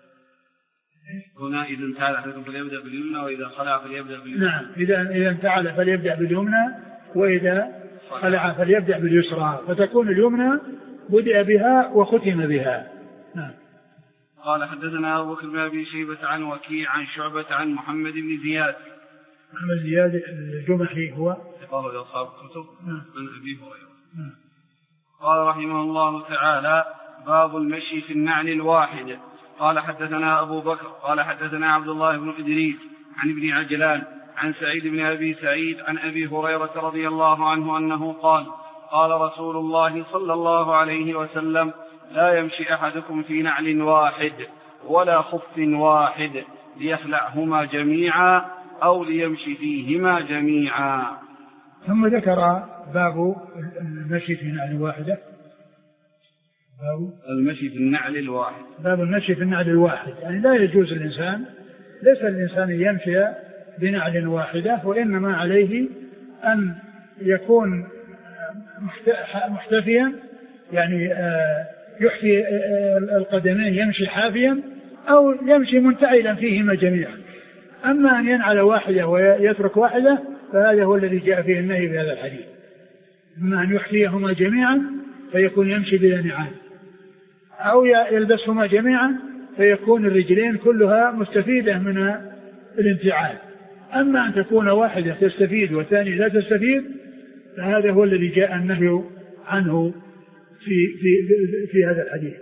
هنا إذا انتعل أحدكم فليبدأ باليمنى وإذا خلع فليبدأ باليسرى. نعم، إذا إذا انتعل فليبدأ باليمنى وإذا خلع فليبدأ باليسرى، فتكون اليمنى بدأ بها وختم بها. نعم. قال حدثنا أبو بكر بن أبي شيبة عن وكيع عن شعبة عن محمد بن زياد. محمد بن زياد الجمحي هو ثقة أصحاب الكتب نعم. من أبي هريرة. نعم. قال رحمه الله تعالى باب المشي في النعل الواحد. قال حدثنا أبو بكر قال حدثنا عبد الله بن إدريس عن ابن عجلان عن سعيد بن أبي سعيد عن أبي هريرة رضي الله عنه أنه قال قال رسول الله صلى الله عليه وسلم لا يمشي أحدكم في نعل واحد ولا خف واحد ليخلعهما جميعا أو ليمشي فيهما جميعا. ثم ذكر باب المشي في نعل واحدة. باب المشي في النعل الواحد. باب المشي في النعل الواحد، يعني لا يجوز الإنسان ليس الإنسان يمشي بنعل واحدة، وإنما عليه أن يكون محتفيا، يعني يحفي القدمين يمشي حافيا أو يمشي منتعلا فيهما جميعا. أما أن ينعل واحدة ويترك واحدة فهذا هو الذي جاء فيه النهي بهذا الحديث. أما أن يحفيهما جميعا فيكون يمشي بلا نعال، أو يلبسهما جميعا فيكون الرجلين كلها مستفيدة من الانتعال. أما أن تكون واحدة تستفيد والثانية لا تستفيد فهذا هو الذي جاء النهي عنه في, في, في, في هذا الحديث.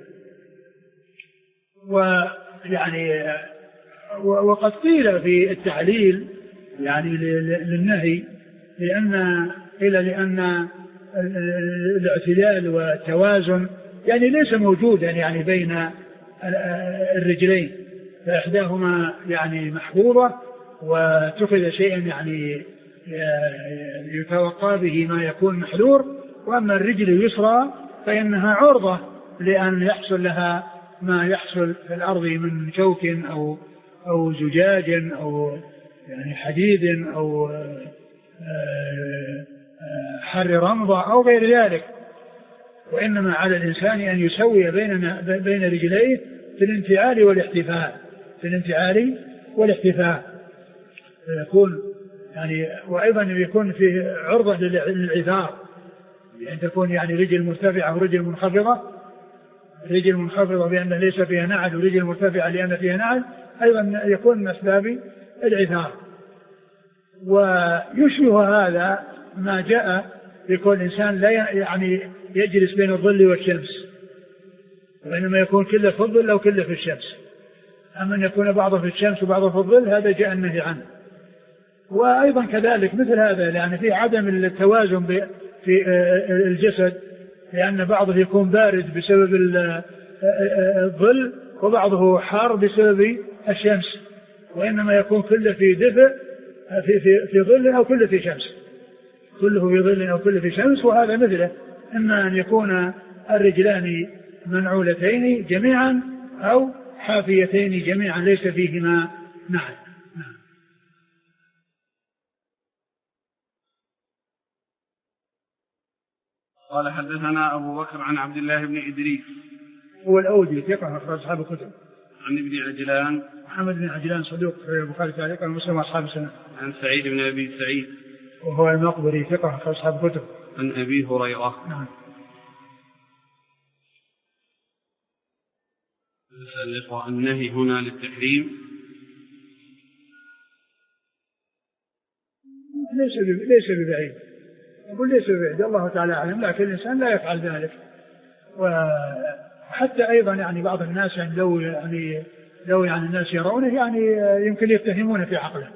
ويعني وقد قيل في التعليل يعني للنهي لأن قيل لأن الاعتدال والتوازن يعني ليس موجودا يعني بين الرجلين، فإحداهما يعني محبوبة واتخذ شيئا يعني يتوقع به ما يكون محذور، وأما الرجل اليسرى فإنها عرضة لأن يحصل لها ما يحصل في الأرض من شوك أو أو زجاج أو يعني حديد أو حر رمضة أو غير ذلك، وإنما على الإنسان أن يسوي بين بين رجليه في الانتعال والاحتفاء في الانتعال والاحتفاء يكون يعني، وأيضا يكون في عرضة للعثار، يعني تكون يعني رجل مرتفعة ورجل منخفضة، رجل منخفضة بأن ليس فيها نعل ورجل مرتفعة لأن فيها نعل، أيضا يكون من أسباب العثار. ويشبه هذا ما جاء يكون الإنسان لا يعني يجلس بين الظل والشمس، وإنما يكون كله في الظل أو كله في الشمس. أما أن يكون بعضه في الشمس وبعضه في الظل هذا جاء النهي عنه. وأيضا كذلك مثل هذا يعني في عدم التوازن في الجسد، لأن بعضه يكون بارد بسبب الظل وبعضه حار بسبب الشمس، وإنما يكون كله في دفء في, في, في ظل أو كله في شمس، كله في ظل أو كله في شمس. وهذا مثله إما أن يكون الرجلان منعولتين جميعا أو حافيتين جميعا ليس فيهما نعل. قال حدثنا أبو بكر عن عبد الله بن إدريس هو الأودي ثقة أخرج أصحاب الكتب. عن ابن عجلان محمد بن عجلان صدوق في البخاري تعليقا ومسلم وأصحاب السنة. عن سعيد بن أبي سعيد وهو المقبري ثقة أخرج أصحاب الكتب. عن أبي هريرة. نعم. النهي هنا للتحريم ليس ليس ببعيد، أقول ليس ببعيد، الله تعالى أعلم، لكن الإنسان لا يفعل ذلك. وحتى أيضا يعني بعض الناس يعني لو يعني لو يعني الناس يرونه يعني يمكن يتهمون في عقله.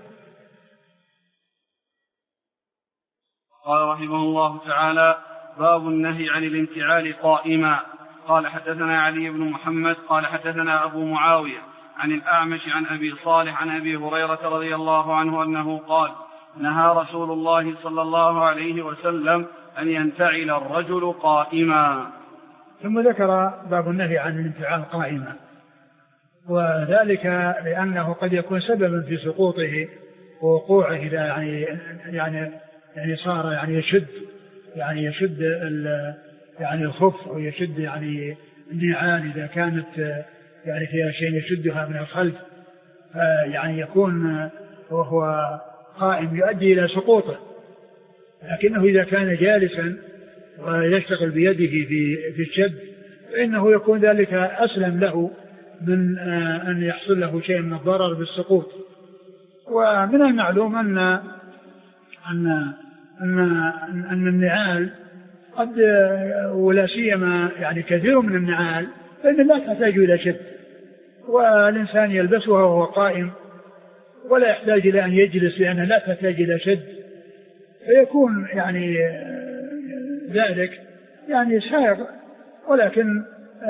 قال رحمه الله تعالى: باب النهي عن الانتعال قائما. قال حدثنا علي بن محمد قال حدثنا أبو معاوية عن الأعمش عن أبي صالح عن أبي هريرة رضي الله عنه أنه قال: نهى رسول الله صلى الله عليه وسلم أن ينتعل الرجل قائما. ثم ذكر باب النهي عن الانتعال قائما، وذلك لأنه قد يكون سببا في سقوطه ووقوعه إذا يعني يعني يعني صار يعني يشد يعني يشد يعني الخف أو يشد يعني النعال إذا كانت يعني فيها شيء يشدها من الخلف، يعني يكون وهو قائم يؤدي إلى سقوطه. لكنه إذا كان جالسا ويشتغل بيده في في الشد فإنه يكون ذلك أسلم له من أن يحصل له شيء من الضرر بالسقوط. ومن المعلوم أن أن أن, أن النعال قد ولا سيما يعني كثير من النعال فإن لا تحتاج إلى شد، والإنسان يلبسها وهو قائم ولا يحتاج إلى أن يجلس لأنها لا تحتاج إلى شد، فيكون يعني ذلك يعني سائغ. ولكن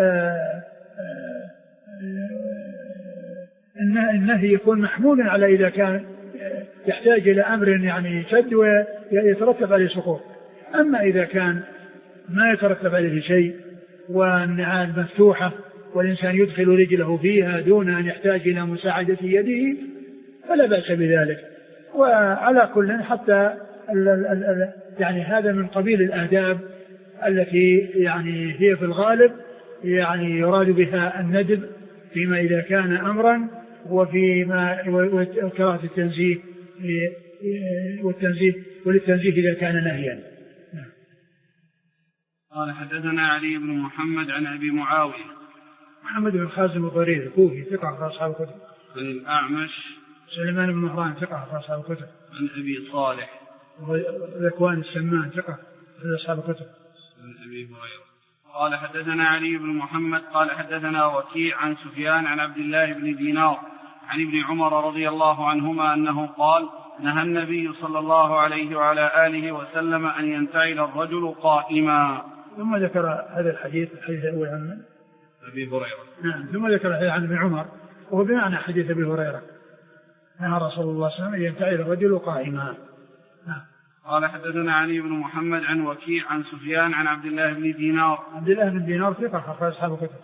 النهي يكون محمول على إذا كان يحتاج إلى أمر يعني شد ويترتب عليه سقوط. أما إذا كان ما يترتب عليه شيء والنعال مفتوحة والإنسان يدخل رجله فيها دون أن يحتاج إلى مساعدة يده فلا بأس بذلك. وعلى كل حتى ال ال ال يعني هذا من قبيل الآداب التي يعني هي في الغالب يعني يراد بها الندب فيما إذا كان أمرا وفيما وكراهة التنزيه والتنزيه وللتنزيه إذا كان نهيا. قال حدثنا علي بن محمد عن أبي معاوية محمد بن خازم الضرير الكوفي ثقة في أصحاب الكتب. عن الأعمش سليمان بن مهران ثقة في أصحاب الكتب. عن أبي صالح ذكوان السمان ثقة في أصحاب الكتب. عن أبي هريرة قال حدثنا علي بن محمد قال حدثنا وكيع عن سفيان عن عبد الله بن دينار عن ابن عمر رضي الله عنهما أنه قال: نهى النبي صلى الله عليه وعلى آله وسلم أن ينتعل الرجل قائما. ثم ذكر هذا الحديث الحديث الأول عن أبي هريرة. نعم. ثم ذكر الحديث عن ابن عمر وهو بمعنى حديث أبي هريرة: نهى رسول الله صلى الله عليه وسلم أن ينتعل الرجل قائما. نعم. قال حدثنا علي بن محمد عن وكيع عن سفيان عن عبد الله بن دينار عبد الله بن دينار ثقة أخرج أصحاب الكتب.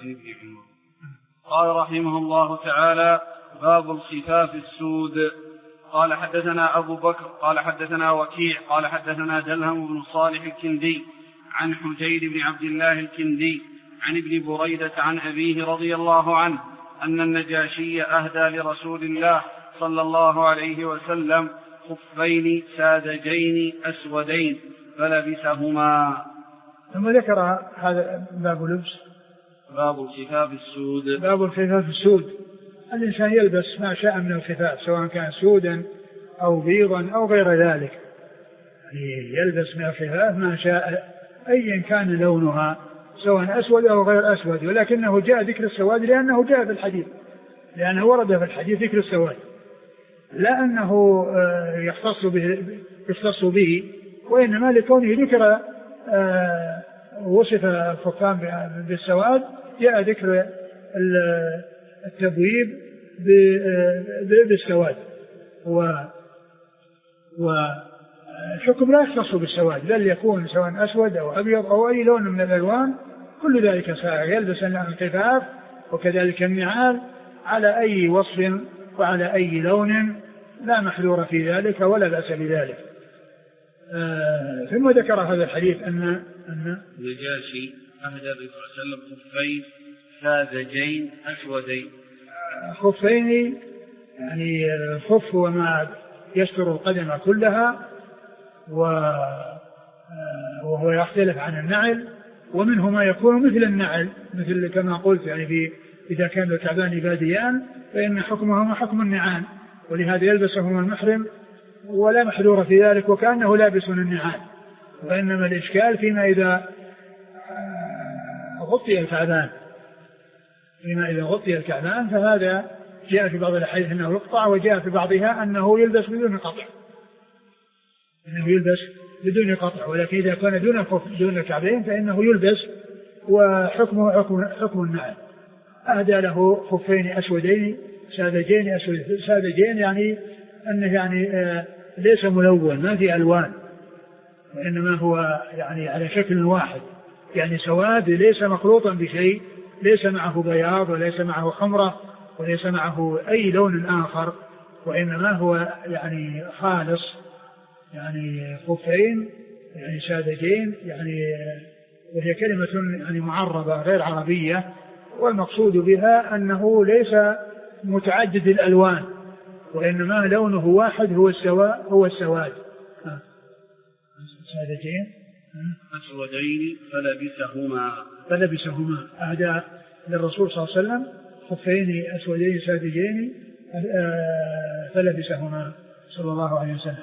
قال رحمه الله تعالى: باب الخفاف السود. قال حدثنا أبو بكر قال حدثنا وكيع قال حدثنا دلهم بن صالح الكندي عن حجير بن عبد الله الكندي عن ابن بريدة عن أبيه رضي الله عنه أن النجاشي أهدى لرسول الله صلى الله عليه وسلم خفين ساذجين أسودين فلبسهما. ثم ذكر هذا باب لبس باب الخفاف السود. باب الخفاف السود، الإنسان يلبس ما شاء من الخفاف سواء كان سودا أو بيضا أو غير ذلك، يعني يلبس من الخفاف ما شاء أيا كان لونها سواء أسود أو غير أسود، ولكنه جاء ذكر السواد لأنه جاء في الحديث، لأنه ورد في الحديث ذكر السواد، لا أنه يختص به, يختص به وإنما لكونه ذكر وصف الخفان بالسواد جاء ذكر التبويب بالسواد. والحكم لا يختص بالسواد بل يكون سواء أسود أو أبيض أو أي لون من الألوان كل ذلك سائغ. يلبس الخفاف وكذلك النعال على أي وصف وعلى أي لون لا محذور في ذلك ولا بأس بذلك. آه ثم ذكر هذا الحديث أن أن النجاشي أهدى النبي صلى الله عليه وسلم خفين ساذجين أسودين. خفين يعني الخف وما يستر القدم كلها وهو يختلف عن النعل ومنه ما يكون مثل النعل مثل كما قلت يعني في إذا كان الكعبان باديان فإن حكمهما حكم النعال ولهذا يلبسهما المحرم ولا محذور في ذلك وكأنه لابس النعال. وإنما الإشكال فيما إذا غطي الكعبان فيما إذا غطي الكعبان فهذا جاء في بعض الأحاديث أنه يقطع وجاء في بعضها أنه يلبس بدون قطع أنه يلبس بدون قطع. ولكن إذا كان دون دون الكعبين فإنه يلبس وحكمه حكم حكم النعل. أهدى له خفين أسودين ساذجين أسود ساذجين يعني أنه يعني آه ليس ملون ما في ألوان وإنما هو يعني على شكل واحد يعني سواد ليس مخلوطا بشيء ليس معه بياض وليس معه حمرة وليس معه أي لون آخر وإنما هو يعني خالص يعني خفين يعني ساذجين يعني وهي كلمة يعني معربة غير عربية والمقصود بها أنه ليس متعدد الألوان وإنما لونه واحد هو السواء هو السواد. ساذجين أسودين فلبسهما فلبسهما أهدى للرسول صلى الله عليه وسلم خفين أسودين ساذجين فلبسهما صلى الله عليه وسلم.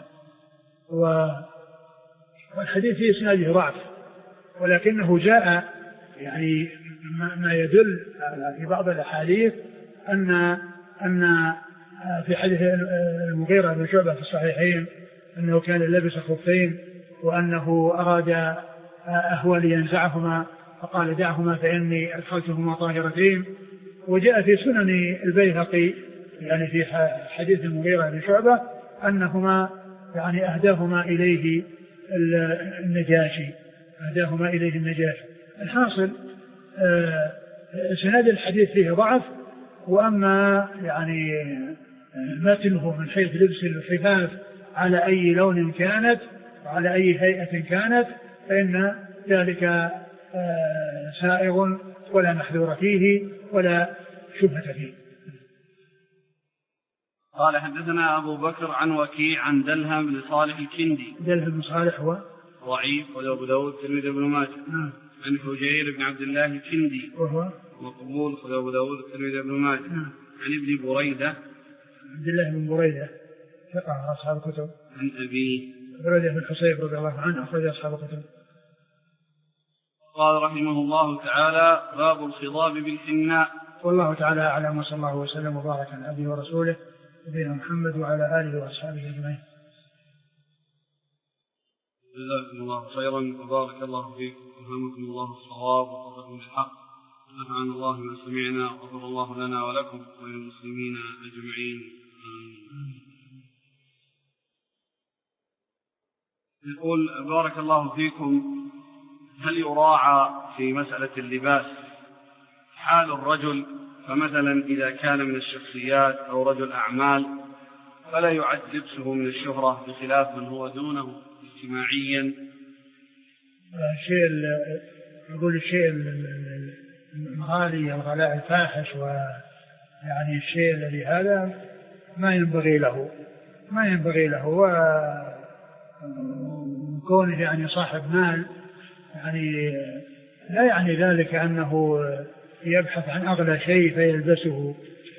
والحديث في إسناده ضعف ولكنه جاء يعني ما يدل في بعض الأحاديث أن أن في حديث المغيرة بن شعبة في الصحيحين أنه كان لبس خفين وأنه أراد أهوى لينزعهما فقال دعهما فإني أدخلتهما طاهرتين. وجاء في سنن البيهقي يعني في حديث المغيرة بن شعبة أنهما يعني أهداهما إليه النجاشي أهداهما إليه النجاشي. الحاصل آه سناد الحديث فيه ضعف وأما يعني متنه من حيث لبس الخفاف على أي لون كانت وعلى أي هيئة كانت فإن ذلك آه سائغ ولا محذور فيه ولا شبهة فيه. قال حدثنا أبو بكر عن وكيع عن دلهم بن صالح الكندي. دلهم بن صالح هو ضعيف وأبو داود الترمذي بن ماجه. نعم. عن حجير بن عبد الله الكندي وهو مقبول أبو داود الترمذي بن ماجه. نعم. عن ابن بريدة عبد الله بن بريدة ثقة أصحاب الكتب. عن أبيه بريدة بن حصيب رضي الله عنه أخرج أصحاب الكتب. قال رحمه الله تعالى باب الخضاب بالحناء. والله تعالى أعلم وصلى الله وسلم وبارك على عبده ورسوله نبينا محمد وعلى آله وأصحابه أجمعين. جزاكم الله خيرا وبارك الله فيكم وفهمكم الله الصواب ووفقكم الحق ونفعنا الله ما سمعنا وغفر الله لنا ولكم وللمسلمين أجمعين. يقول بارك الله فيكم هل يراعى في مسألة اللباس حال الرجل فمثلا إذا كان من الشخصيات أو رجل أعمال فلا يعد لبسه من الشهرة بخلاف من هو دونه اجتماعيا؟ الشيء يقول الشيء الغالي الغلاء الفاحش ويعني الشيء الذي هذا ما ينبغي له ما ينبغي له وكونه يعني صاحب مال يعني لا يعني ذلك أنه يبحث عن أغلى شيء فيلبسه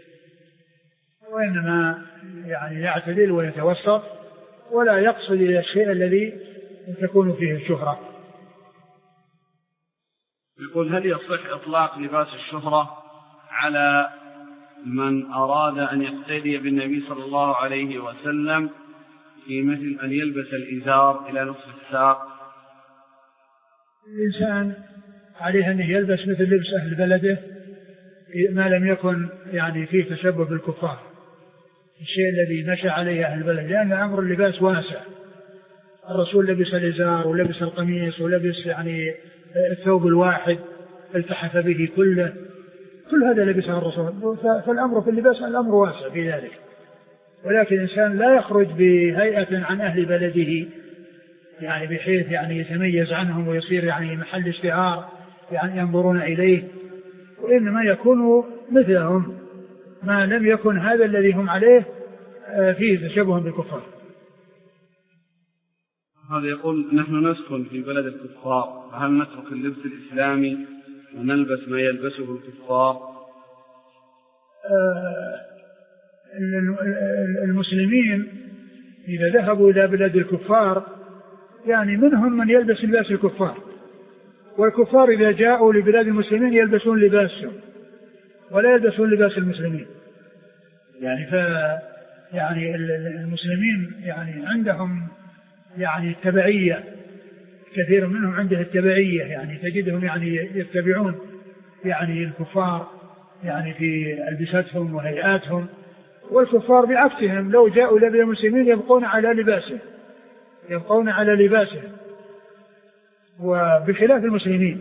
وإنما يعني يعتدل ويتوسط ولا يقصد إلى الشيء الذي تكون فيه الشهرة. يقول هل يصح إطلاق لباس الشهرة على من أراد أن يقتدي بالنبي صلى الله عليه وسلم في مثل أن يلبس الإزار إلى نصف الساق؟ الإنسان عليه أن يلبس مثل لبس أهل بلده ما لم يكن يعني فيه تشبه بالكفار، الشيء الذي نشأ عليه أهل البلد، لأن أمر اللباس واسع. الرسول لبس الإزار ولبس القميص ولبس يعني الثوب الواحد التحف به كله، كل هذا لبسه الرسول، فالأمر في اللباس الأمر واسع في ذلك. ولكن الإنسان لا يخرج بهيئة عن أهل بلده يعني بحيث يعني يتميز عنهم ويصير يعني محل اشتهار يعني ينظرون إليه، وإنما يكون مثلهم ما لم يكن هذا الذي هم عليه فيه تشبه بالكفار. هذا يقول نحن نسكن في بلد الكفار، فهل نترك اللبس الإسلامي ونلبس ما يلبسه الكفار؟ المسلمين إذا ذهبوا إلى بلاد الكفار يعني منهم من يلبس لباس الكفار، والكفار إذا جاءوا لبلاد المسلمين يلبسون لباسهم ولا يلبسون لباس المسلمين. يعني ف يعني المسلمين يعني عندهم يعني التبعية، كثير منهم عنده التبعية، يعني تجدهم يعني يتبعون يعني الكفار يعني في ألبستهم وهيئاتهم، والكفار بعكسهم لو جاءوا إلى المسلمين يبقون على لباسهم يبقون على لباسهم وبخلاف المسلمين.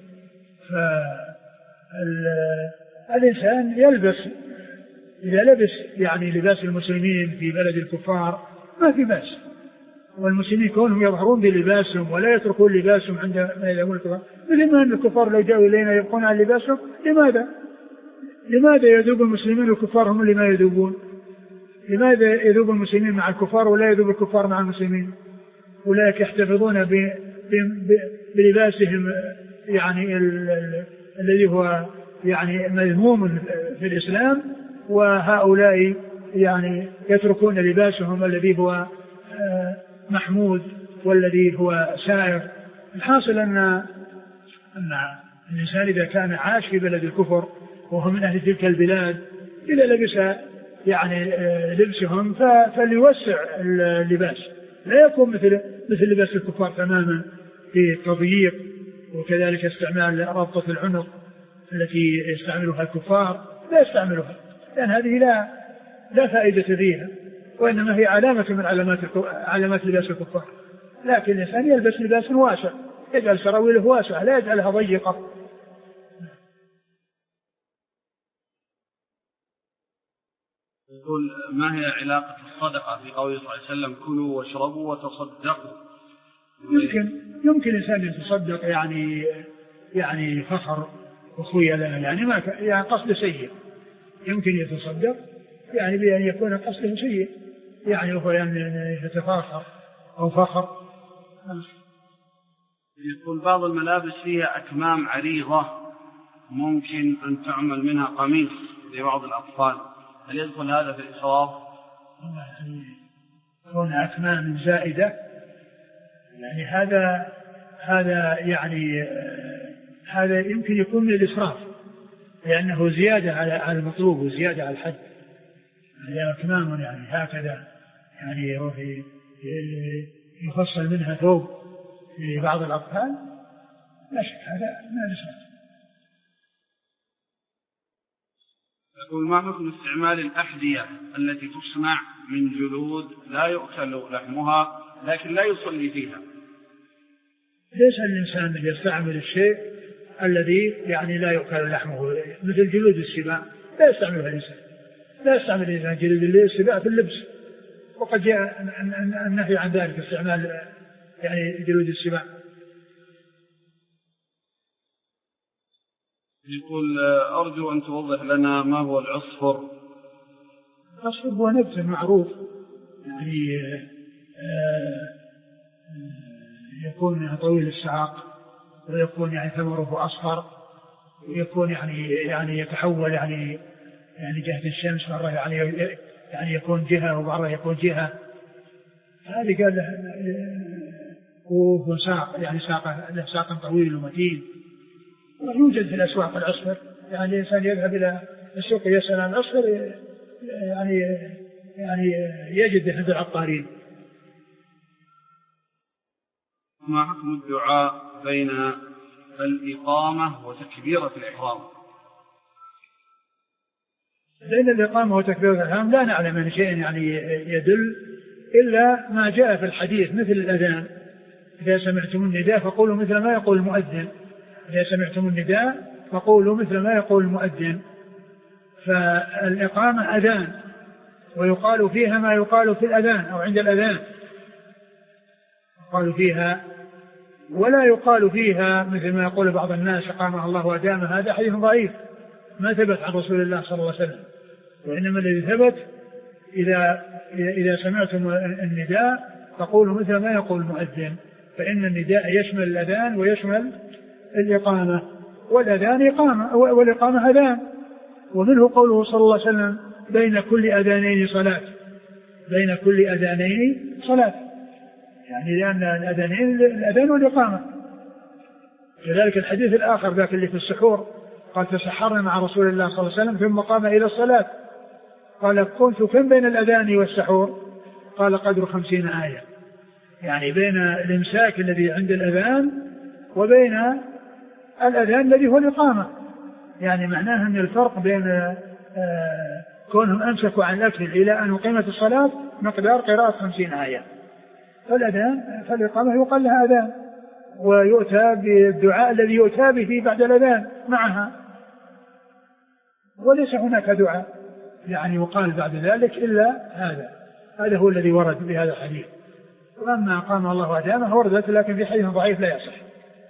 فالإنسان يلبس إذا لبس يعني لباس المسلمين في بلد الكفار ما في بأس، والمسلمين كونهم يظهرون بلباسهم ولا يتركون لباسهم عند ما يذهبون الكفار، مثل ما أن الكفار لو جاءوا إلينا يبقون على لباسهم. لماذا؟ لماذا يذوب المسلمين والكفار هم اللي ما يذوبون؟ لماذا يذوب المسلمين مع الكفار ولا يذوب الكفار مع المسلمين؟ أولئك يحتفظون بلباسهم يعني الذي هو يعني مذموم في الإسلام، وهؤلاء يعني يتركون لباسهم الذي هو محمود والذي هو سائر. الحاصل أن أن الإنسان إذا كان عاش في بلد الكفر وهو من أهل تلك البلاد إذا لبس يعني لبسهم فليوسع اللباس، لا يكون مثل مثل لباس الكفار تماما في التضييق، وكذلك استعمال ربطة العنق التي يستعملها الكفار لا يستعملها، لأن هذه لا لا فائدة فيها، وإنما هي علامة من علامات علامات لباس الكفار. لكن الإنسان يلبس لباس واسع، يجعل سراويله واسعة لا يجعلها ضيقة. يقول ما هي علاقة الصدقة في قوله صلى الله عليه وسلم كلوا واشربوا وتصدقوا؟ يمكن يمكن الإنسان يتصدق يعني يعني فخر وخيلاء، يعني ما يعني قصد سيء، يمكن يتصدق يعني بأن يكون قصده سيء، يعني هو يعني يتفاخر أو فخر. يقول بعض الملابس فيها أكمام عريضة ممكن أن تعمل منها قميص لبعض الأطفال، هل يدخل هذا في الإسراف؟ كون أكمام زائدة يعني هذا هذا يعني هذا يمكن يكون من الإسراف، لأنه زيادة على المطلوب وزيادة على الحد. يعني أكمام يعني هكذا يعني يفصل منها ثوب لبعض الأطفال لا شك هذا من الإسراف. يقول ما حكم استعمال الأحذية التي تصنع من جلود لا يؤكل لحمها لكن لا يصلي فيها؟ ليس الإنسان أن يستعمل الشيء الذي يعني لا يؤكل لحمه مثل جلود السباع، لا يستعملها الإنسان، لا يستعمل الإنسان جلود السباع في اللبس، وقد جاء النهي عن ذلك استعمال يعني جلود السباع. يقول أرجو أن توضح لنا ما هو العصفر. العصفر هو نبت معروف يعني آه يكون طويل الساق، ويكون يعني ثمره أصفر، ويكون يعني يعني يتحول يعني يعني جهة الشمس مرة يعني يعني يكون جهة ومرة يكون جهة. هذه قال له وهو ساق يعني ساق له ساق طويل ومتين، ويوجد في الأسواق العصفر، يعني الإنسان يذهب إلى السوق يسأل عن الأصغر يعني يعني يجد عند العطارين. ما حكم الدعاء بين الإقامة وتكبيرة الإحرام؟ بين الإقامة وتكبيرة الإحرام لا نعلم من شيء يعني يدل إلا ما جاء في الحديث مثل الأذان، إذا سمعتم النداء فقولوا مثل ما يقول المؤذن، إذا سمعتم النداء فقولوا مثل ما يقول المؤذن. فالإقامة أذان ويقال فيها ما يقال في الأذان أو عند الأذان يقال فيها، ولا يقال فيها مثل ما يقول بعض الناس أقامها الله وأدامها، هذا حديث ضعيف ما ثبت عن رسول الله صلى الله عليه وسلم. وإنما الذي ثبت إذا إذا سمعتم النداء فقولوا مثل ما يقول المؤذن، فإن النداء يشمل الأذان ويشمل الإقامة، والأذان إقامة والإقامة أذان. ومنه قوله صلى الله عليه وسلم بين كل أذانين صلاة، بين كل أذانين صلاة، يعني لأن الأذانين الأذان والإقامة. كذلك الحديث الآخر ذاك اللي في السحور قال تسحرنا مع رسول الله صلى الله عليه وسلم ثم قام إلى الصلاة، قال كنت كم بين الأذان والسحور؟ قال قدر خمسين آية، يعني بين الإمساك الذي عند الأذان وبين الأذان الذي هو الإقامة، يعني معناه أن الفرق بين كونهم أمسكوا عن الأكل إلى أن أقيمت الصلاة مقدار قراءة خمسين آية. فالأذان فالإقامة يقال لها أذان، ويؤتى بالدعاء الذي يؤتى به بعد الأذان معها، وليس هناك دعاء يعني يقال بعد ذلك إلا هذا، هذا هو الذي ورد بهذا الحديث. وأما أقام الله وأدامه وردت لكن في حديث ضعيف لا يصح.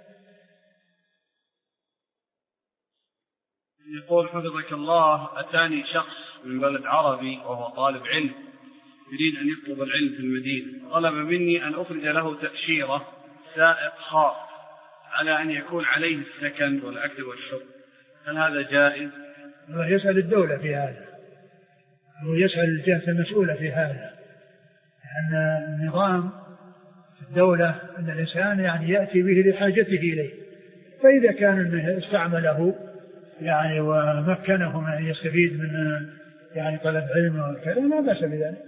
يقول حفظك الله أتاني شخص من بلد عربي وهو طالب علم يريد أن يطلب العلم في المدينة، طلب مني أن أخرج له تأشيرة سائق خاص على أن يكون عليه السكن والأكل والشرب، هل هذا جائز؟ يسأل الدولة في هذا، ويسأل الجهة المسؤولة في هذا، لأن النظام في الدولة أن الإنسان يعني يأتي به لحاجته إليه، فإذا كان استعمله يعني ومكنه من أن يستفيد من يعني طلب علم وكذا لا بأس بذلك.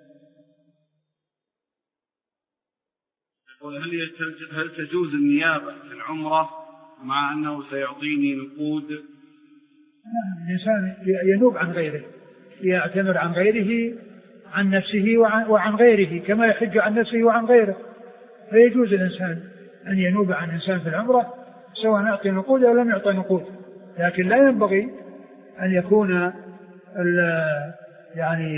هل هل تجوز النيابة في العمرة مع أنه سيعطيني نقود؟ الإنسان ينوب عن غيره، يعتمر عن غيره عن نفسه وعن, وعن غيره كما يحج عن نفسه وعن غيره، فيجوز الإنسان أن ينوب عن إنسان في العمرة سواء أعطي نقود أو لم يعطي نقود، لكن لا ينبغي أن يكون ال يعني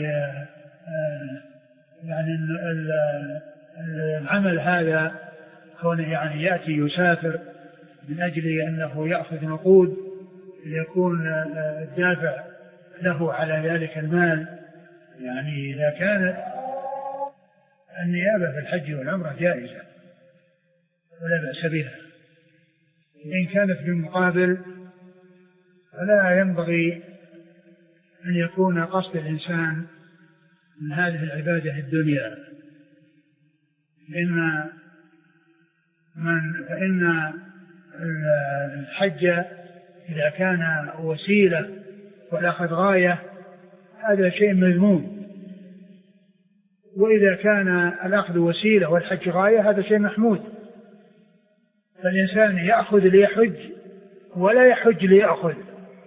يعني ال العمل هذا كونه يعني يأتي يسافر من أجل أنه يأخذ نقود ليكون الدافع له على ذلك المال. يعني إذا كانت النيابة في الحج والعمرة جائزة ولا بأس بها، إن كانت بالمقابل فلا ينبغي أن يكون قصد الإنسان من هذه العبادة الدنيا، إن من فإن الحج إذا كان وسيلة والأخذ غاية هذا شيء مذموم، وإذا كان الأخذ وسيلة والحج غاية هذا شيء محمود. فالإنسان يأخذ ليحج ولا يحج ليأخذ،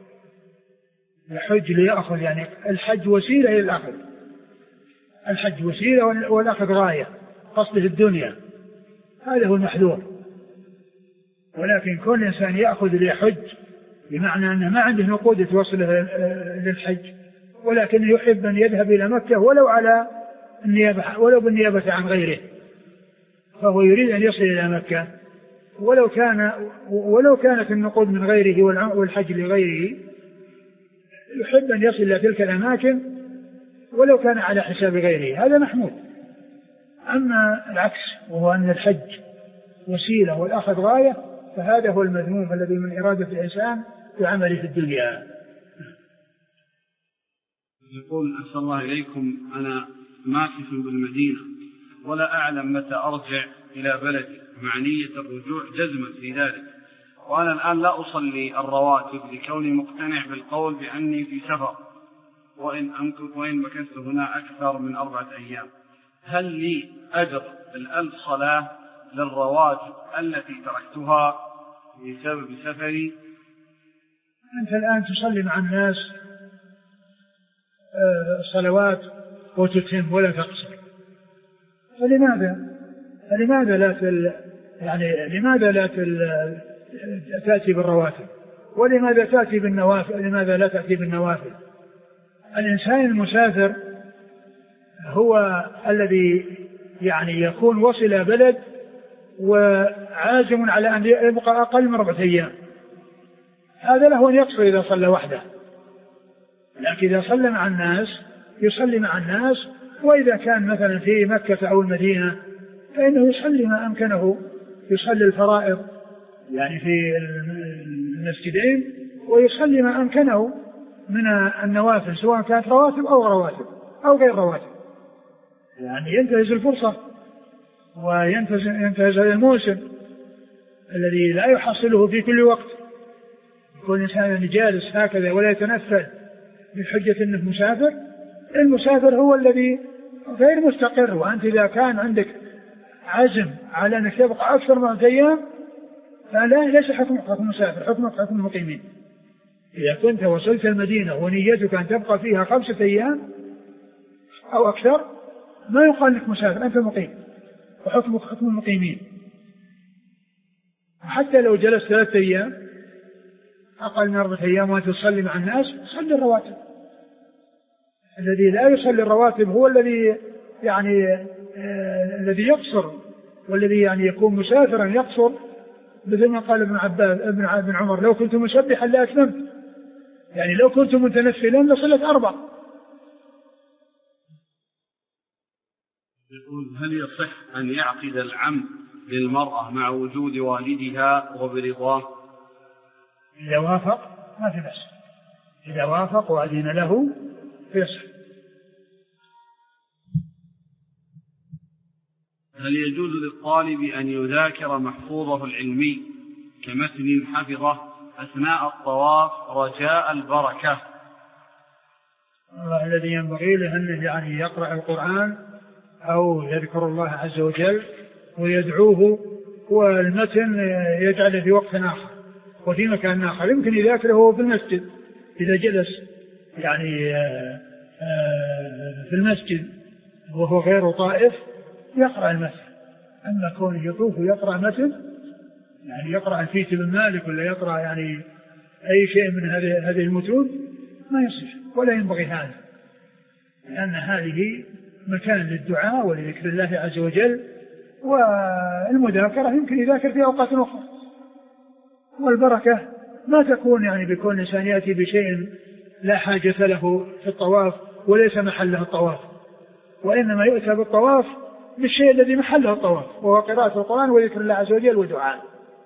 يحج ليأخذ، يعني الحج وسيلة إلى الأخذ، الحج وسيلة والأخذ غاية قصده الدنيا، هذا هو المحذور. ولكن كل إنسان يأخذ ليحج بمعنى أنه ما عنده نقود توصله للحج، ولكن يحب أن يذهب إلى مكة ولو على النيابة ولو بالنيابة عن غيره، فهو يريد أن يصل إلى مكة ولو كان ولو كانت النقود من غيره والحج لغيره، يحب أن يصل إلى تلك الأماكن ولو كان على حساب غيره، هذا محمود. أما العكس وهو أن الحج وسيلة والأخذ غاية فهذا هو المذموم الذي من إرادة الإنسان في عمله في الدنيا. يقول أسأل الله إليكم أنا ماكث بالمدينة ولا أعلم متى أرجع إلى بلدي مع نية الرجوع جزما في ذلك، وأنا الآن لا أصلي الرواتب لكوني مقتنع بالقول بأني في سفر وإن أمكث وإن مكثت هنا أكثر من أربعة أيام، هل لي أجر الألف صلاة للرواتب التي تركتها بسبب سفري؟ أنت الآن تصلي مع الناس صلوات وتتم ولا تقصر، فلماذا فلماذا لا تل يعني لماذا لا تل تأتي بالرواتب، ولماذا تأتي بالنوافل؟ لماذا لا تأتي بالنوافل؟ الإنسان المسافر هو الذي يعني يكون وصل بلد وعازم على أن يبقى أقل من أربعة أيام، هذا له أن يقصر إذا صلى وحده، لكن إذا صلى مع الناس يصلي مع الناس، وإذا كان مثلا في مكة أو المدينة فإنه يصلي ما أمكنه، يصلي الفرائض يعني في المسجدين، ويصلي ما أمكنه من النوافل سواء كانت رواتب أو رواتب أو غير رواتب، يعني ينتهز الفرصة وينتهز الموسم الذي لا يحصله في كل وقت. يكون إنسان جالس هكذا ولا يتنفل بحجة أنه مسافر، المسافر هو الذي غير مستقر، وأنت إذا كان عندك عزم على أنك تبقى أكثر من أيام فلا ليس حكمك حكم مسافر، حكمك حكم المقيمين. إذا كنت وصلت المدينة ونيتك أن تبقى فيها خمسة أيام أو أكثر ما يقال لك مسافر، أنت مقيم وحكمك حكم المقيمين. وحتى لو جلست ثلاثة أيام أقل من أربعة أيام وأنت تصلي مع الناس صلي الرواتب. الذي لا يصلي الرواتب هو الذي يعني آه الذي يقصر، والذي يعني يكون مسافرا يقصر، مثل ما قال ابن عباس ابن ابن عمر لو كنت مسبحا لأتممت، يعني لو كنت متنفلا لصلت أربع. يقول هل يصح أن يعقد العم للمرأة مع وجود والدها وبرضاه؟ إذا وافق ما في بأس، إذا وافق وأذن له فيصح. هل يجوز للطالب أن يذاكر محفوظه العلمي كمتن حفظه أثناء الطواف رجاء البركة؟ الذي ينبغي له أنه يعني يقرأ القرآن أو يذكر الله عز وجل ويدعوه، والمتن يجعله في وقت آخر وفي مكان آخر، يمكن يذاكره في المسجد إذا جلس يعني في المسجد وهو غير طائف يقرأ المتن. أما كونه يطوف ويقرأ متن يعني يقرأ الفيت بن مالك ولا يقرأ يعني أي شيء من هذه هذه المتون ما يصح ولا ينبغي هذا، لأن هذه مكان للدعاء ولذكر الله عز وجل، والمذاكرة يمكن يذاكر في أوقات أخرى. والبركة ما تكون يعني بكون الإنسان يأتي بشيء لا حاجة له في الطواف وليس محله الطواف، وإنما يؤتى بالطواف بالشيء الذي محله الطواف وهو قراءة القرآن وذكر الله عز وجل ودعاء.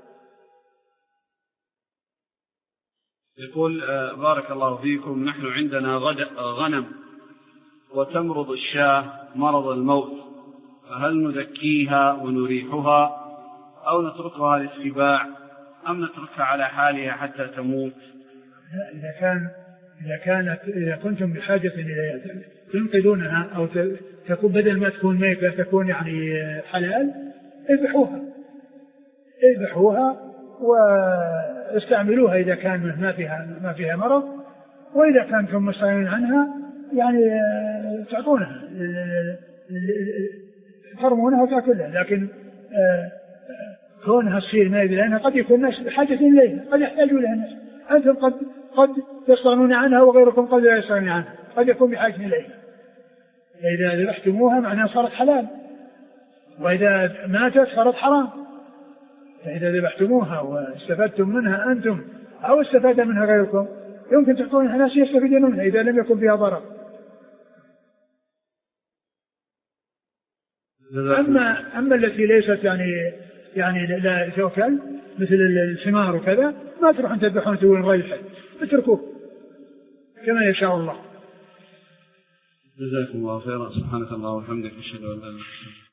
يقول بارك الله فيكم، نحن عندنا غنم وتمرض الشاة مرض الموت، فهل نزكيها ونريحها أو نتركها للسباع أم نتركها على حالها حتى تموت؟ إذا كان إذا كانت إذا كنتم بحاجة إلى تنقذونها أو تكون بدل ما تكون ميتة تكون يعني حلال، اذبحوها اذبحوها واستعملوها إذا كان ما فيها ما فيها مرض، وإذا كانتم مستغنين عنها يعني تعطونها ترمونها وتأكلها. لكن كونها تصير ميتة لأنها قد يكون الناس بحاجة إليها، قد يحتاجوا لها الناس، أنتم قد قد تستغنون عنها وغيركم قد لا يستغني عنها، قد يكون بحاجة إليها. إذا ذبحتموها معناها صارت حلال، وإذا ماتت صارت حرام. فإذا ذبحتموها واستفدتم منها أنتم أو استفاد منها غيركم يمكن تعطونها ناس يستفيدون منها إذا لم يكن فيها ضرر. أما أما التي ليست يعني يعني لا تؤكل مثل الحمار وكذا ما تروحون تذبحون تقولون ريحة، اتركوه كما يشاء الله. جزاكم الله خيرا. سبحانك اللهم وبحمدك، أشهد أن لا إله إلا أنت.